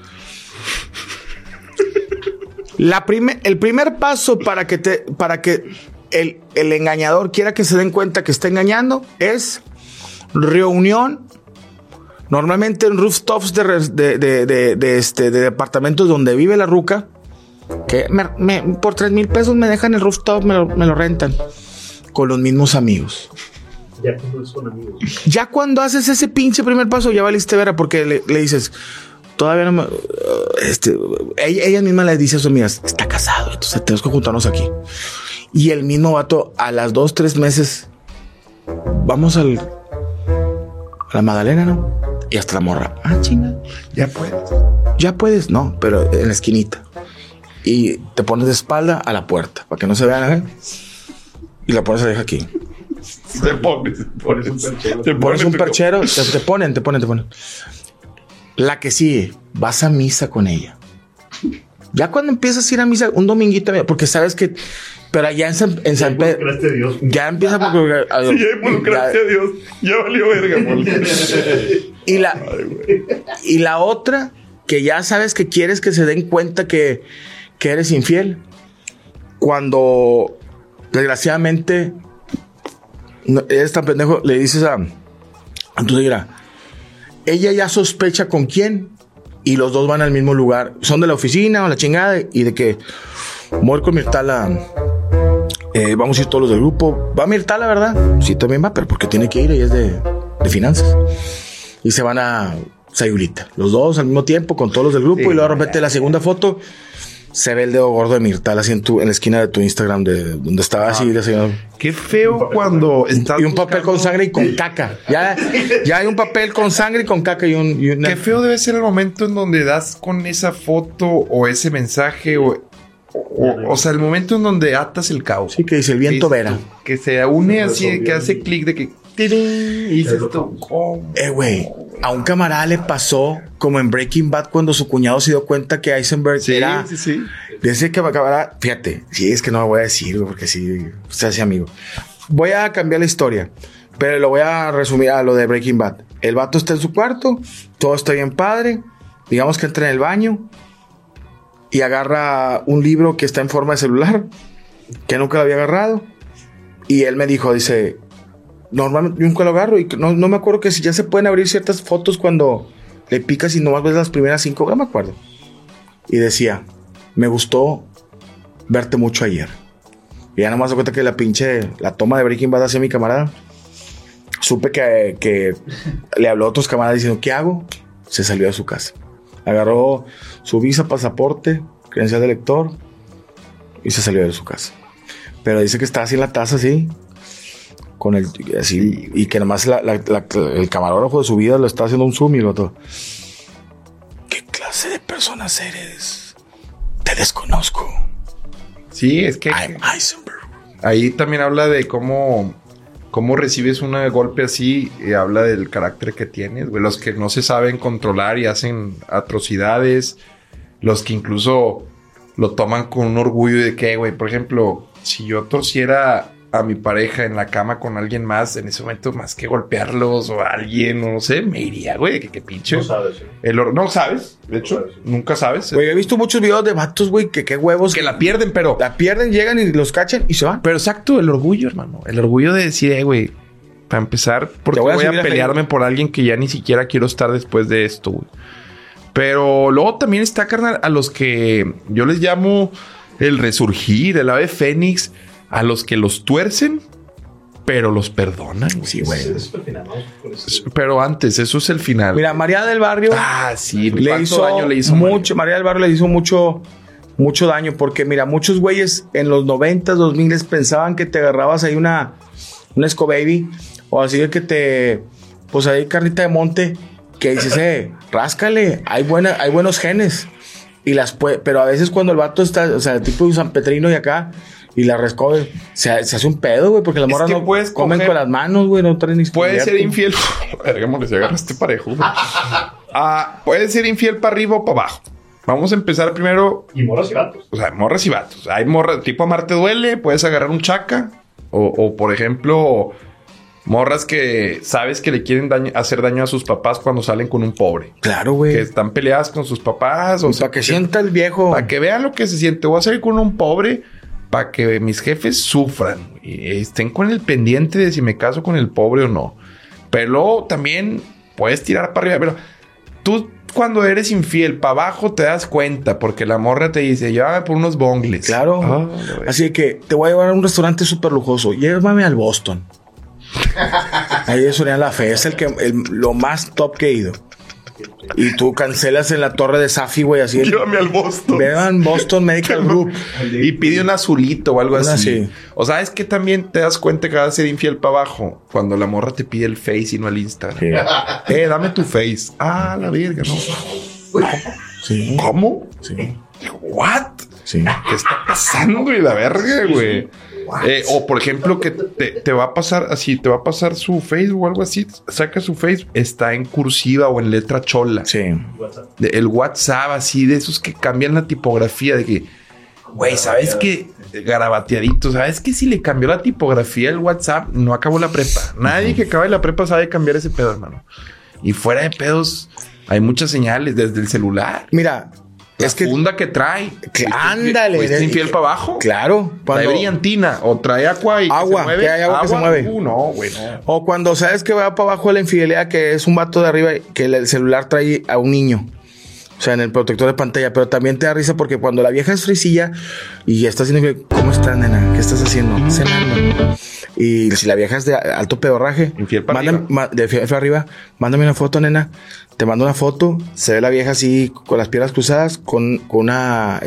El primer paso para que el engañador quiera que se den cuenta que está engañando es reunión, normalmente en rooftops de departamentos donde vive la ruca, que por 3,000 pesos me dejan el rooftop, me lo rentan, con los mismos amigos. Ya cuando son amigos. Ya cuando haces ese pinche primer paso, ya valiste vera, porque le dices, todavía no me... ella misma le dice a sus amigas, está casado, entonces tenemos que juntarnos aquí. Y el mismo vato, a las 2-3 meses, vamos a la Magdalena, ¿no? Y hasta la morra. Ah, chinga. Ya puedes. No, pero en la esquinita. Y te pones de espalda a la puerta, para que no se vean, ¿eh? Y la pones a dejar aquí. Te pones un perchero. Te ponen. La que sigue, vas a misa con ella. Ya cuando empiezas a ir a misa, un dominguito, porque sabes que... Pero allá en San Pedro... Ya empieza porque... Sí, ya involucraste a Dios. Ya valió verga, y la otra, que ya sabes que quieres que se den cuenta que eres infiel. Cuando, desgraciadamente, eres tan pendejo, le dices a tu suegra, ella ya sospecha con quién, y los dos van al mismo lugar. Son de la oficina o la chingada, y de que voy con Mirtala, vamos a ir todos los del grupo. Va Mirtala, ¿verdad? Sí, también va, pero porque tiene que ir, ella es de finanzas. Y se van a Sayulita, los dos al mismo tiempo, con todos los del grupo, sí, y luego de repente la segunda foto se ve el dedo gordo de Mirtala así en la esquina de tu Instagram, de donde estaba así desayunando. Qué feo cuando estás y un papel con sangre y con caca. Ya hay un papel con sangre y con caca y una... Qué feo debe ser el momento en donde das con esa foto o ese mensaje o sea, el momento en donde atas el cabo. Sí, que dice el viento vera. Que se une así, que hace clic de que... Y dices tú, ¿cómo? Güey, a un camarada le pasó como en Breaking Bad cuando su cuñado se dio cuenta que Eisenberg era... Sí. Dice que camarada... Fíjate, sí, es que no lo voy a decir, porque sí, se hace amigo. Voy a cambiar la historia, pero lo voy a resumir a lo de Breaking Bad. El vato está en su cuarto, todo está bien padre, digamos que entra en el baño y agarra un libro que está en forma de celular, que nunca lo había agarrado, y él me dijo, dice... Normalmente yo nunca lo agarro y no me acuerdo que si ya se pueden abrir ciertas fotos cuando le picas y nomás ves las primeras 5, no me acuerdo. Y decía, me gustó verte mucho ayer. Y ya nomás me cuenta que la toma de Breaking Bad hacia mi camarada. Supe que le habló a otros camaradas diciendo, ¿qué hago? Se salió de su casa. Agarró su visa, pasaporte, credencial de lector y se salió de su casa. Pero dice que estaba así en la taza, así. Con el así, y que nomás el camarógrafo de su vida lo está haciendo un zoom y lo otro. ¿Qué clase de personas eres? Te desconozco. Sí, es que I'm Heisenberg. Ahí también habla de cómo recibes un golpe así, y habla del carácter que tienes, güey. Los que no se saben controlar y hacen atrocidades, los que incluso lo toman con un orgullo de que, güey, por ejemplo, si yo torciera a mi pareja en la cama con alguien más, en ese momento, más que golpearlos o a alguien, o no sé, me iría, güey, que pinche. No sabes. No sabes, de hecho, nunca sabes. Güey, he visto muchos videos de vatos, güey, que qué huevos. Que la pierden, pero... La pierden, llegan y los cachan y se van. Pero exacto, el orgullo, hermano. El orgullo de decir, güey, Para empezar, porque voy a voy a subir a pelearme Facebook. por alguien que ya ni siquiera quiero estar después de esto, güey. Pero luego también está, carnal, a los que yo les llamo el resurgir, el ave fénix, a los que los tuercen, pero los perdonan. Sí, güey. Ese es el final, ¿no? Con ese- Pero antes, eso es el final. Mira, María del Barrio Sí, le ¿cuánto hizo, daño le hizo mucho. María del Barrio le hizo mucho daño porque, mira, muchos güeyes en los 90s, 2000 pensaban que te agarrabas ahí una Escobaby o así de que te, pues ahí carnita de monte, que dices, ráscale, hay buenos genes. Pero a veces cuando el vato está, o sea, el tipo de San Petrino y acá, y la rescobe, se hace un pedo, güey, porque las Es morras que no puedes comen coger- con las manos, güey, no traen ni Puede ser cubierto. infiel. Vergámosle, si agarraste parejo, güey. Puede ser infiel para arriba o para abajo. Vamos a empezar primero. Y morras y vatos. O sea, morras y vatos. Hay morras, tipo amarte duele, puedes agarrar un chaca. O por ejemplo, morras que sabes que le quieren hacer daño a sus papás cuando salen con un pobre. Claro, Que güey. están peleadas con sus papás. O Para que sienta el viejo. para que vean lo que se siente. Voy a salir con un pobre para que mis jefes sufran. Y estén con el pendiente de si me caso con el pobre o no. Pero luego también puedes tirar para arriba. Pero tú cuando eres infiel, para abajo te das cuenta. Porque la morra te dice, llévame por unos bongles. Claro. Así que te voy a llevar a un restaurante súper lujoso. Llévame al Boston. Ahí es Soriana La Fe. Es lo más top que he ido. Y tú cancelas en la torre de Safi, güey, así. Llévame al Boston. Vean Boston Medical Group. Y pide un azulito o algo Una así. así. O sea, es que también te das cuenta que vas a ser infiel para abajo. Cuando la morra te pide el face y no el Instagram. Dame tu face. Ah, la verga, no. Sí. ¿Cómo? Sí. ¿What? Sí. ¿Qué está pasando, güey? La verga, güey. O por ejemplo, que te va a pasar así, te va a pasar su Facebook o algo así. Saca su Facebook, está en cursiva o en letra chola. Sí. WhatsApp. El WhatsApp, así, de esos que cambian la tipografía, de que, güey, ¿sabes qué? Garabateadito, ¿sabes qué? Si le cambió la tipografía el WhatsApp, no acabó la prepa. Nadie que acabe la prepa sabe cambiar ese pedo, hermano. Y fuera de pedos, hay muchas señales desde el celular. Mira, La es que. funda que trae. Ándale. ¿Fuiste infiel para abajo? Claro. Trae brillantina o trae agua y Agua, que se mueve. que hay agua que se mueve. No, güey, no. O cuando sabes que va para abajo la infidelidad, que es un vato de arriba, que el celular trae a un niño. O sea, en el protector de pantalla. Pero también te da risa porque cuando la vieja es frisilla y está haciendo infiel, ¿cómo estás, nena? ¿Qué estás haciendo? Cenando. Y si la vieja es de alto pedorraje, Infiel para de fiel para arriba, mándame una foto, nena. Te mando una foto, se ve la vieja así con las piernas cruzadas, con una,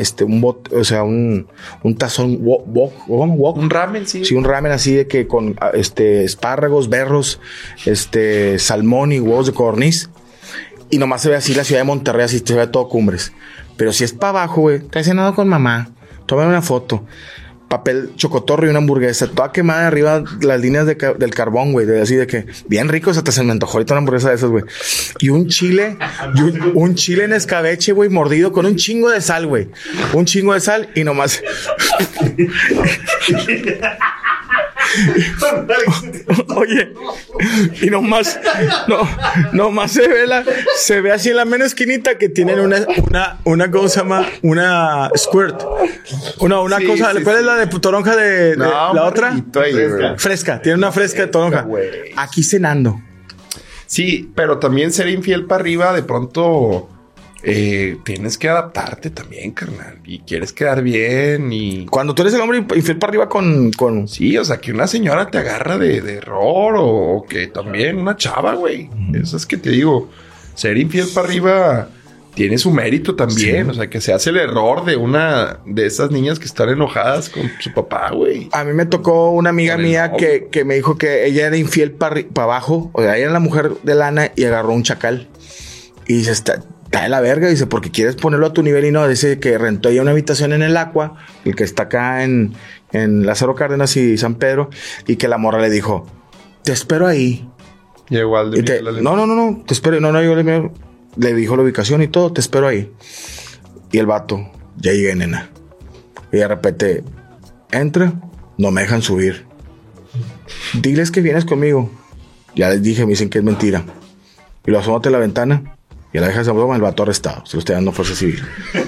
un tazón wok. Un ramen, sí. Sí, un ramen así de que con espárragos, berros, salmón y huevos de codorniz. Y nomás se ve así la ciudad de Monterrey, así se ve todo Cumbres. Pero si es para abajo, güey, te has cenado con mamá, tómame una foto. Papel chocotorro y una hamburguesa, toda quemada arriba las líneas del carbón, güey, así de que bien rico, hasta se me antojó ahorita una hamburguesa de esas, güey. Y un chile, un chile en escabeche, güey, mordido con un chingo de sal, güey. Un chingo de sal y nomás. Oye, y nomás se ve así en la menos esquinita que tienen una ¿cómo se llama? Una squirt. Una Sí, cosa, sí, ¿cuál sí. es la de toronja de la otra? Ahí, güey. Fresca, tiene una fresca de toronja. Aquí cenando. Sí, pero también ser infiel para arriba, de pronto tienes que adaptarte también, carnal. Y quieres quedar bien y... Cuando tú eres el hombre infiel para arriba con Sí, o sea, que una señora te agarra de error o que también una chava, güey. Eso es que te digo, ser infiel para arriba tiene su mérito también. Sí. O sea, que se hace el error de una de esas niñas que están enojadas con su papá, güey. A mí me tocó una amiga Con el mía novio. que me dijo que ella era infiel para abajo. O sea, ella era la mujer de lana y agarró un chacal. Y dice, está de la verga. Dice, porque quieres ponerlo a tu nivel y no. Dice que rentó ella una habitación en el Aqua, el que está acá en Lázaro Cárdenas y San Pedro. Y que la morra le dijo, te espero ahí. Llegó al de Y Miguel Alemán. no, te espero. No, yo le dijo la ubicación y todo, te espero ahí. Y el vato, ya llegué, nena. Y de repente, entra, no me dejan subir. Diles que vienes conmigo. Ya les dije, me dicen que es mentira. Y lo asómate a la ventana. Y a la vieja se toma, el vato arrestado. Se lo está dando fuerza civil.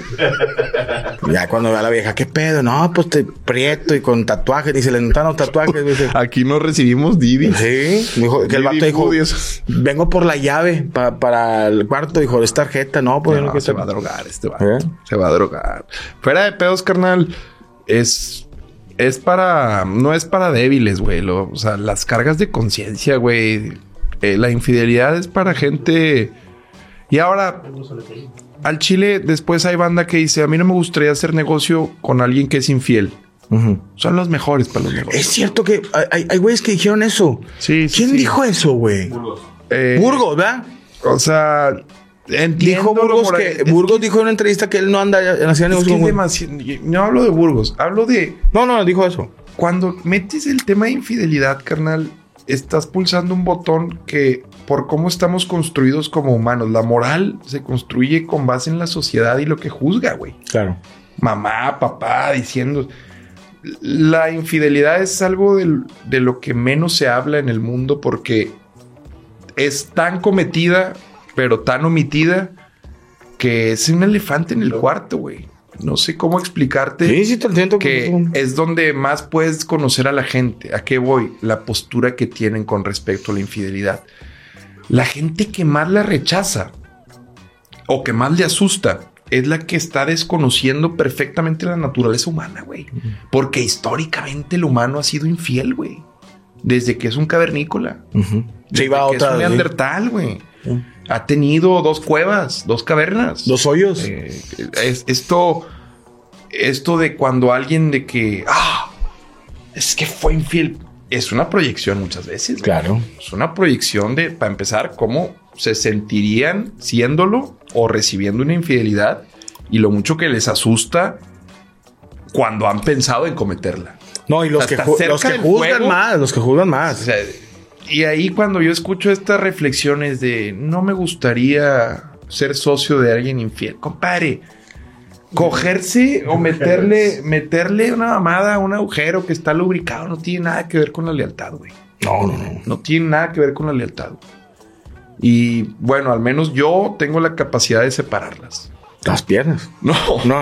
Ya cuando ve a la vieja, ¿qué pedo? No, pues te prieto y con tatuajes. Y se le notan los tatuajes. Dice, Aquí no recibimos Didi. sí. Dijo, que el vato dijo, vengo por la llave para el cuarto. Dijo, es tarjeta. No, pues No, no, que se va a drogar este vato. ¿Eh? Se va a drogar. Fuera de pedos, carnal. Es para... No es para débiles, güey. O sea, las cargas de conciencia, güey. La infidelidad es para gente... Y ahora... Al chile, después hay banda que dice... A mí no me gustaría hacer negocio con alguien que es infiel. Uh-huh. Son los mejores para los negocios. Es cierto que hay güeyes que dijeron eso. Sí, sí, ¿Quién sí. dijo eso, güey? Burgos, ¿verdad? O sea... Dijo Burgos que... Burgos dijo en una entrevista que él no anda en la ciudad de Es negocio. que no hablo de Burgos. Hablo de... No, dijo eso. Cuando metes el tema de infidelidad, carnal, estás pulsando un botón que, por cómo estamos construidos como humanos, la moral se construye con base en la sociedad y lo que juzga, güey. Claro. Mamá, papá, diciendo... La infidelidad es algo de lo que menos se habla en el mundo porque es tan cometida, pero tan omitida, que es un elefante en el cuarto, güey. No sé cómo explicarte. Sí, te entiendo. Que es donde más puedes conocer a la gente. ¿A qué voy? La postura que tienen con respecto a la infidelidad. La gente que más la rechaza o que más le asusta es la que está desconociendo perfectamente la naturaleza humana, güey. Porque históricamente el humano ha sido infiel, güey. Desde que es un cavernícola. Se iba a Desde que otra. es un neandertal, güey. Ha tenido 2 cuevas, 2 cavernas. 2 hoyos. Esto de cuando alguien de que... es que fue infiel. Es una proyección muchas veces. Claro. Es una proyección de, para empezar, cómo se sentirían siéndolo o recibiendo una infidelidad y lo mucho que les asusta cuando han pensado en cometerla. No, y los Hasta que cerca del juzgan fuego. más, los que juzgan O más. sea, y ahí cuando yo escucho estas reflexiones de no me gustaría ser socio de alguien infiel, compadre, cogerse o meterle una mamada a un agujero que está lubricado no tiene nada que ver con la lealtad, güey. No. No tiene nada que ver con la lealtad. Y bueno, al menos yo tengo la capacidad de separarlas. Las piernas. No.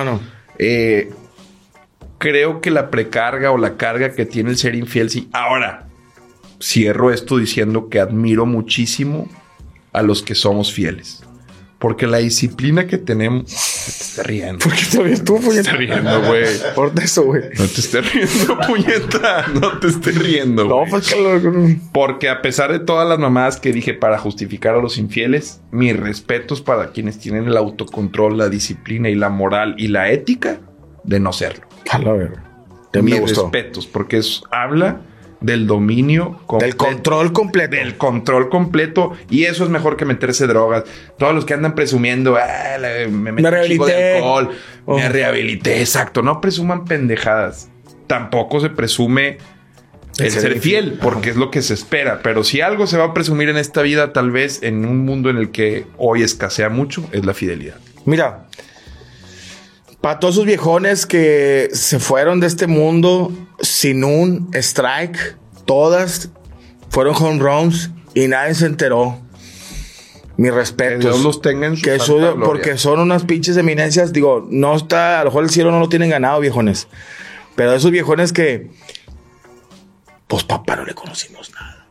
Creo que la precarga o la carga que tiene el ser infiel, sí. Ahora, cierro esto diciendo que admiro muchísimo a los que somos fieles. Porque la disciplina que tenemos... Te estás riendo. ¿Por qué te ríes tú, Te estás riendo, güey. Por eso, güey. No te estés riendo, puñeta. No te estés riendo, No, güey. pues que Porque a pesar de todas las mamadas que dije para justificar a los infieles, mis respetos para quienes tienen el autocontrol, la disciplina y la moral y la ética de no serlo. A la verga. Mis Me gustó. respetos, porque habla del dominio Del control completo. Del control completo. Y eso es mejor que meterse drogas. Todos los que andan presumiendo, me metí un chico de rehabilité. alcohol, me rehabilité. Exacto. No presuman pendejadas. Tampoco se presume el ser fiel, porque es lo que se espera. Pero si algo se va a presumir en esta vida, tal vez en un mundo en el que hoy escasea mucho, es la fidelidad. Mira, para todos esos viejones que se fueron de este mundo sin un strike, todas fueron home runs y nadie se enteró. Mis Que respetos. Dios los tenga en su Que santa eso, gloria. porque son unas pinches eminencias. Digo, no está, a lo mejor el cielo no lo tienen ganado, viejones. Pero esos viejones que, pues papá no le conocimos nada.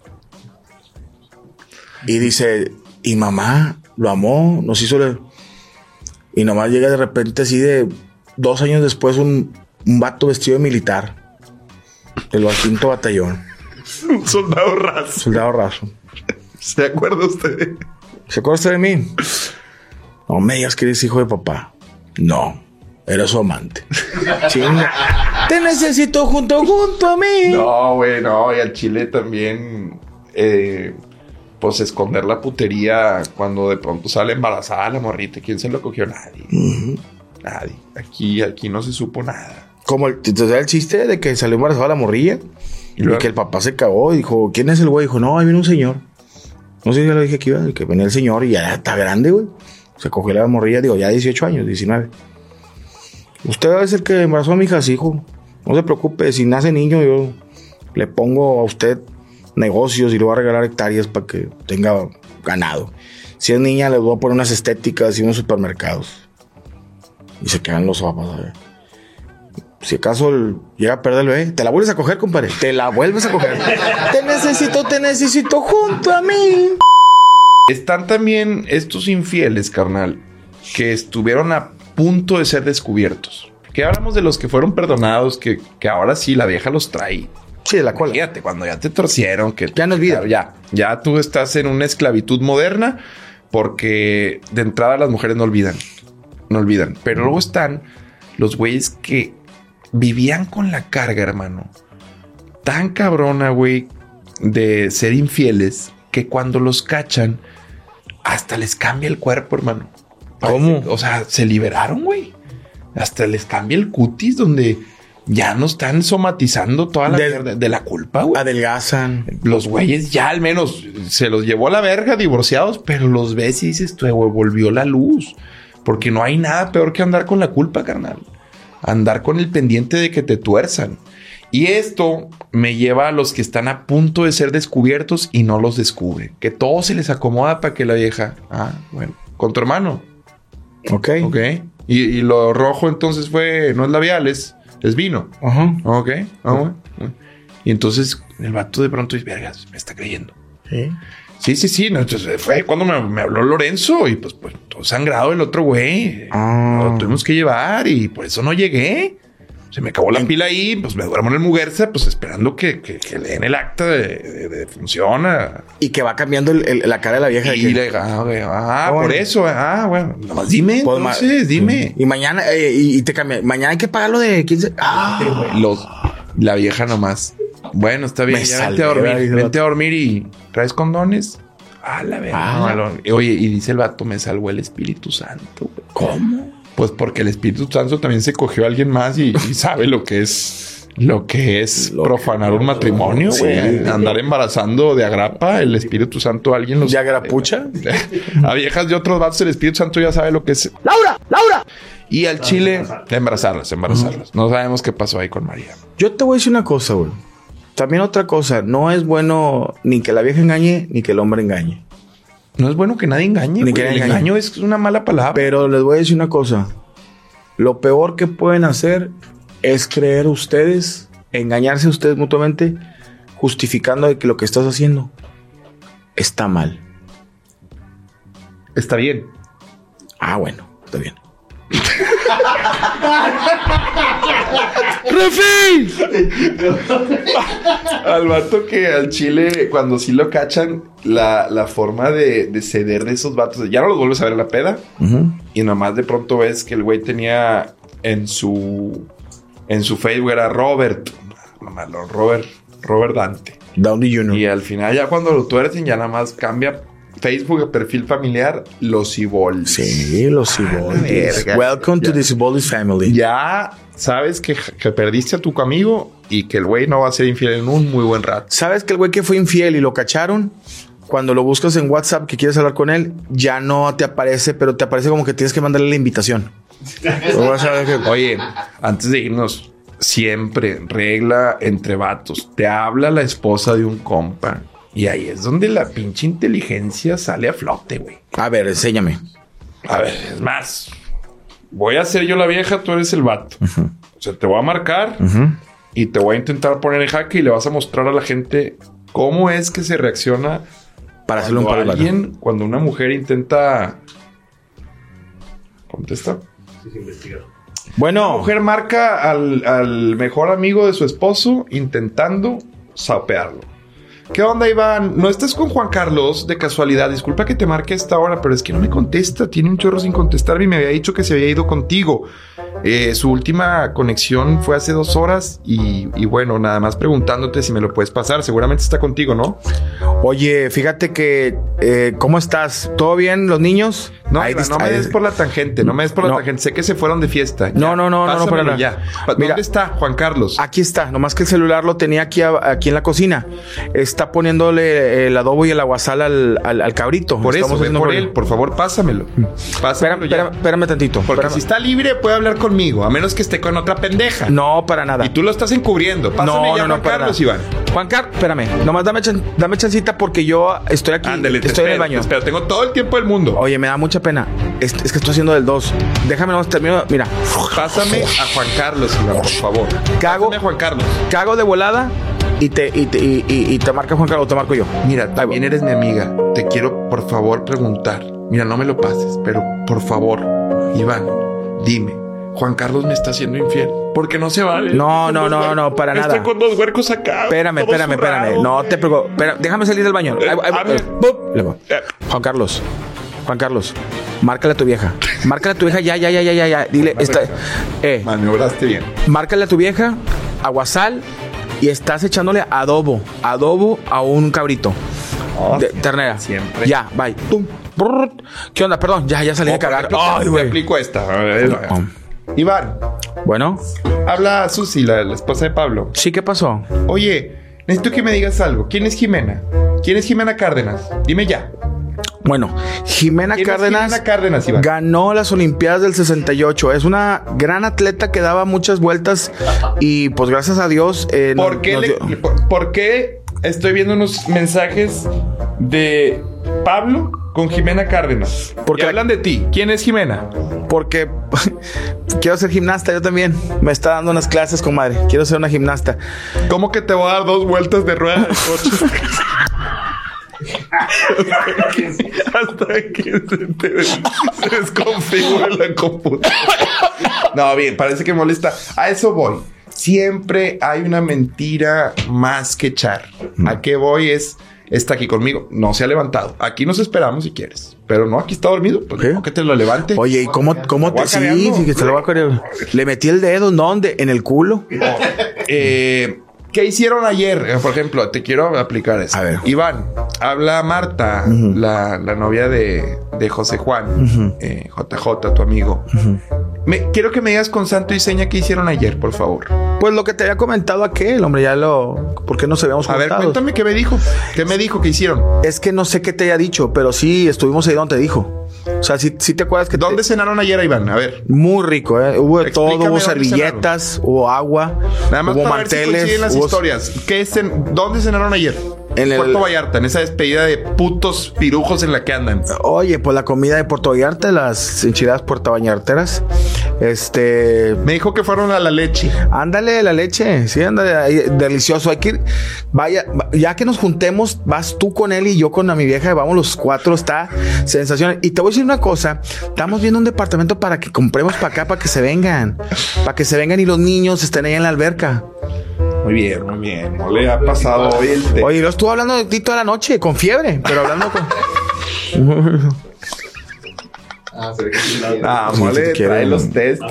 Y dice, y mamá lo amó, nos hizo... Y nomás llega de repente así de 2 años después un vato vestido de militar. Del 5º batallón. Un soldado raso. Soldado raso. ¿Se acuerda usted? ¿Se acuerda usted de mí? No me digas que eres hijo de papá. No, era su amante. Chinga. Te necesito junto a mí. No, güey, no. Y al chile también, pues esconder la putería cuando de pronto sale embarazada la morrita. ¿Quién se lo cogió? Nadie. Nadie. Aquí no se supo nada. Como el chiste de que salió embarazada la morrilla y luego que el papá se cagó y dijo, ¿quién es el güey? Dijo, no, ahí viene un señor. No sé si ya lo dije aquí, ¿verdad? Que venía el señor y ya está grande, güey. Se cogió la morrilla, digo, ya 18 años, 19. Usted debe ser el que embarazó a mi hija, hijo. No se preocupe, si nace niño, yo le pongo a usted negocios y le voy a regalar hectáreas para que tenga ganado. Si es niña, les voy a poner unas estéticas y unos supermercados. Y se quedan los papás, ¿sabes? Si acaso llega a perder el bebé, te la vuelves a coger, compadre. Te la vuelves a coger. Te necesito junto a mí. Están también estos infieles, carnal, que estuvieron a punto de ser descubiertos. Que hablamos de los que fueron perdonados, que ahora sí la vieja los trae. Sí, de la cola. Fíjate, cuando ya te torcieron, que ya no es vida. Ya tú estás en una esclavitud moderna, porque de entrada las mujeres no olvidan. Pero luego están los güeyes que vivían con la carga, hermano. Tan cabrona, güey, de ser infieles, que cuando los cachan, hasta les cambia el cuerpo, hermano. ¿Cómo? O sea, se liberaron, güey. Hasta les cambia el cutis, donde ya no están somatizando toda la mierda de la culpa, güey. Adelgazan. Los güeyes ya al menos se los llevó a la verga divorciados, pero los ves y dices, tú, güey, volvió la luz. Porque no hay nada peor que andar con la culpa, carnal. Andar con el pendiente de que te tuerzan. Y esto me lleva a los que están a punto de ser descubiertos y no los descubren. Que todo se les acomoda para que la vieja... Ah, bueno. Con tu hermano. Ok. Y lo rojo entonces fue... No es labial, es vino. Ajá. Ok. Bueno. Y entonces el vato de pronto dice... Vergas, me está creyendo. Sí. No, entonces fue cuando me habló Lorenzo y pues todo sangrado el otro güey. Lo tuvimos que llevar y por eso no llegué. Se me acabó la pila ahí, pues me duermo en el Muguerza, pues esperando que le den el acta de función. Y que va cambiando la cara de la vieja. Y le diga, por bueno. Eso. Bueno, nomás dime, pues, entonces, dime. Y mañana, y te cambia. Mañana hay que pagarlo de 15. La vieja nomás. Bueno, está bien, ya vente a dormir y ¿traes condones? La verdad. Oye, y dice el vato, me salvó el Espíritu Santo. ¿Cómo? Pues porque el Espíritu Santo también se cogió a alguien más y sabe lo que es profanar un matrimonio, güey. Sí. Andar embarazando de agrapa, el Espíritu Santo, alguien los... ¿De agrapucha? A viejas de otros vatos, el Espíritu Santo ya sabe lo que es. ¡Laura! Y al chile, embarazarlas. No sabemos qué pasó ahí con María. Yo te voy a decir una cosa, güey. También otra cosa. No es bueno ni que la vieja engañe, ni que el hombre engañe. No es bueno que nadie engañe. Ni que el engaño es una mala palabra. Pero les voy a decir una cosa. Lo peor que pueden hacer es creer ustedes, engañarse ustedes mutuamente, justificando de que lo que estás haciendo está mal. Está bien. Bueno, está bien. ¡Refi! Al vato que al chile, cuando sí lo cachan, la forma de ceder de esos vatos, ya no los vuelves a ver en la peda. Y nomás de pronto ves que el güey tenía en su Facebook era Robert Dante. Downey Jr. Y al final ya cuando lo tuercen ya nada más cambia Facebook a perfil familiar, los Ciboldis. Sí, los Ciboldis. Welcome to the Ciboldis family. Ya sabes que perdiste a tu amigo y que el güey no va a ser infiel en un muy buen rato. ¿Sabes que el güey que fue infiel y lo cacharon? Cuando lo buscas en WhatsApp que quieres hablar con él, ya no te aparece, pero te aparece como que tienes que mandarle la invitación. Oye, antes de irnos, siempre regla entre vatos. Te habla la esposa de un compa. Y ahí es donde la pinche inteligencia sale a flote, güey. A ver, enséñame. A ver, es más. Voy a ser yo la vieja, tú eres el vato. O sea, te voy a marcar y te voy a intentar poner en jaque y le vas a mostrar a la gente cómo es que se reacciona para hacerle un paro cuando una mujer intenta... ¿Contesta? Sí, investigar. Bueno. Una mujer marca al mejor amigo de su esposo intentando sapearlo. ¿Qué onda, Iván? ¿No estás con Juan Carlos de casualidad? Disculpa que te marque a esta hora, pero es que no me contesta. Tiene un chorro sin contestarme y me había dicho que se había ido contigo. Su última conexión fue hace 2 horas y bueno, nada más preguntándote si me lo puedes pasar. Seguramente está contigo, ¿no? Oye, fíjate que... ¿cómo estás? ¿Todo bien, los niños? No, Iván, no me des por la tangente. No me des por la tangente. Sé que se fueron de fiesta. No, para nada. Ya. ¿Dónde está Juan Carlos? Aquí está. Nomás que el celular lo tenía aquí en la cocina. Está está poniéndole el adobo y el aguasal al cabrito. Por eso, ve haciendo por él. Por favor, pásamelo. Pásamelo ya. Espérame tantito. Porque si está libre, puede hablar conmigo. A menos que esté con otra pendeja. No, para nada. Y tú lo estás encubriendo. Pásame ya Juan Carlos, Iván. Juan Carlos, espérame. Nomás dame chancita porque yo estoy aquí. Ándale, estoy en el baño. Pero tengo todo el tiempo del mundo. Oye, me da mucha pena. Es que estoy haciendo del 2. Déjame nomás termino. Mira. Pásame a Juan Carlos, Iván, por favor. Pásame a Juan Carlos. Cago de volada y te marca Juan Carlos o te marco yo. Mira, también eres mi amiga. Te quiero, por favor, preguntar. Mira, no me lo pases, pero por favor, Iván, dime. Juan Carlos me está haciendo infiel. Porque no se vale. No, para nada. Estoy con 2 huercos acá. Espérame. No te preocupes. Déjame salir del baño. Juan Carlos, márcale a tu vieja. Ya. Dile, maniobraste bien. Márcale a tu vieja, aguasal, y estás echándole adobo a un cabrito. De ternera. Siempre. Ya, bye. Pum. ¿Qué onda? Perdón, ya salí de cagar. Ay, Te güey. aplico esta. Iván. Bueno. Habla Susi, la esposa de Pablo. Sí, ¿qué pasó? Oye, necesito que me digas algo. ¿Quién es Jimena? ¿Quién es Jimena Cárdenas? Dime ya. Bueno, Jimena Cárdenas Iván? Ganó las Olimpiadas del 68. Es una gran atleta que daba muchas vueltas y pues gracias a Dios... ¿Por qué estoy viendo unos mensajes de Pablo con Jimena Cárdenas? Porque hablan de ti. ¿Quién es Jimena? Porque quiero ser gimnasta yo también. Me está dando unas clases, comadre. Quiero ser una gimnasta. ¿Cómo que te voy a dar 2 vueltas de rueda de coche? Hasta que se desconfigura la computadora. No, bien, parece que molesta. A eso voy. Siempre hay una mentira más que echar. ¿A qué voy? Está aquí conmigo. No se ha levantado. Aquí nos esperamos si quieres. Pero no, aquí está dormido. Pues no, que te lo levante. Oye, ¿y cómo te... Sí, que se lo va a querer. Le metí el dedo, ¿en dónde? ¿En el culo? ¿Qué hicieron ayer? Por ejemplo, te quiero aplicar eso. A ver. Iván, habla Marta, la novia de José Juan, JJ, tu amigo. Quiero que me digas con santo y seña qué hicieron ayer, por favor. Pues lo que te había comentado aquel, hombre, ¿por qué no se habíamos juntado? A ver, cuéntame qué me dijo. ¿Qué me dijo que hicieron? Es que no sé qué te haya dicho, pero sí estuvimos ahí donde te dijo. O sea, sí te acuerdas que... ¿Dónde cenaron ayer, Iván? A ver. Muy rico, ¿eh? Hubo de todo, Explícame hubo servilletas, hubo agua, nada más hubo para manteles. ver si coinciden las historias. ¿Dónde cenaron ayer? En Puerto Vallarta, en esa despedida de putos pirujos en la que andan. Oye, pues la comida de Puerto Vallarta, las enchiladas puertovallarteras. Me dijo que fueron a la leche. Ándale, la leche. Sí, ándale, ahí, delicioso. Hay que ir. Vaya, ya que nos juntemos, vas tú con él y yo con mi vieja, vamos los 4, está sensacional. Y te voy a decir una cosa, estamos viendo un departamento para que compremos para acá, para que se vengan y los niños estén ahí en la alberca. Muy bien. No le ha pasado hoy el té. Oye, yo estuve hablando de ti toda la noche, con fiebre, pero hablando con... Mole, trae los test.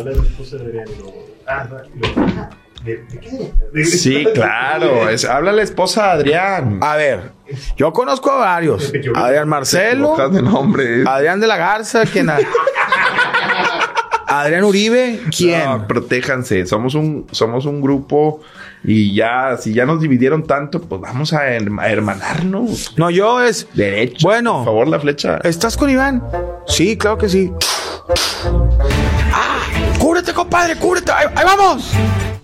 Sí, claro. Habla la esposa de Adrián. A ver, yo conozco a varios. Adrián Marcelo. De nombre. Adrián de la Garza. ¿Quién? Adrián Uribe. ¿Quién? No, protéjanse. Somos un grupo y ya, si ya nos dividieron tanto, pues vamos a hermanarnos. No, yo es... Derecho. Bueno. Por favor, la flecha. ¿Estás con Iván? Sí, claro que sí. ¡Cúbrete, compadre! ¡Cúbrete! ¡Ahí vamos!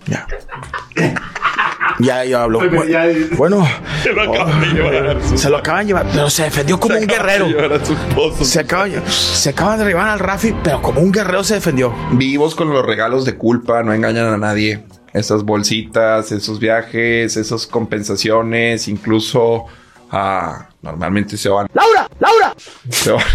Ya yo hablo. Bueno. Se lo acaban de llevar. Se lo acaban de llevar, pero se defendió como un guerrero. Se acaban de llevar al Rafi, pero como un guerrero se defendió. Vivos con los regalos de culpa, no engañan a nadie. Esas bolsitas, esos viajes, esas compensaciones, incluso normalmente se van. ¡Laura! Se van.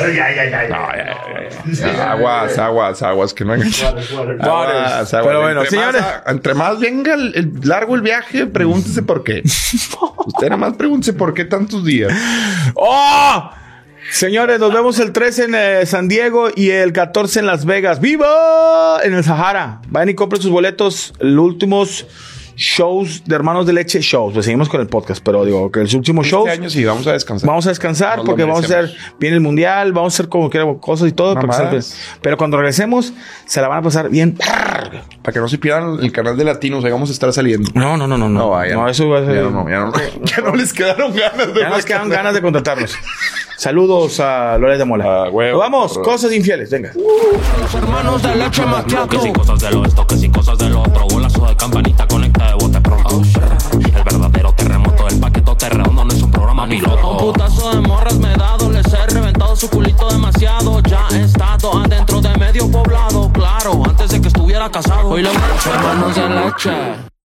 Ya. Aguas, que no engañan. Aguas. Pero bueno, señores. Entre más venga el largo el viaje, pregúntese por qué. Usted nada más pregúntese por qué tantos días. ¡Oh! Señores, nos vemos el 13 en San Diego y el 14 en Las Vegas. ¡Viva! En el Sahara. Vayan y compren sus boletos. Los últimos shows de Hermanos de Leche shows. Pues seguimos con el podcast, pero digo que el último show. Este año sí, vamos a descansar. Vamos a descansar porque vamos a hacer bien el mundial, vamos a hacer como queremos cosas y todo. Pero cuando regresemos, se la van a pasar bien para Para que no se pierdan el canal de Latinos, ahí vamos a estar saliendo. No. Vaya. No, eso va a ser... Ya no les quedaron ganas de... Ya nos quedan ganas de contratarnos. Saludos a Loret de Mola. Huevo. Vamos, cosas infieles, venga. Los hermanos de leche macchiato. Que si cosas de lo esto, que si cosas de lo otro. Golazo de campanita, conecta de bote pronto. El verdadero terremoto, el paquetote redondo no es un programa piloto. Un putazo de morras me he dado, les he reventado su culito demasiado. Ya he estado adentro de medio poblado, claro, antes de que estuviera casado. Hoy los hermanos de leche.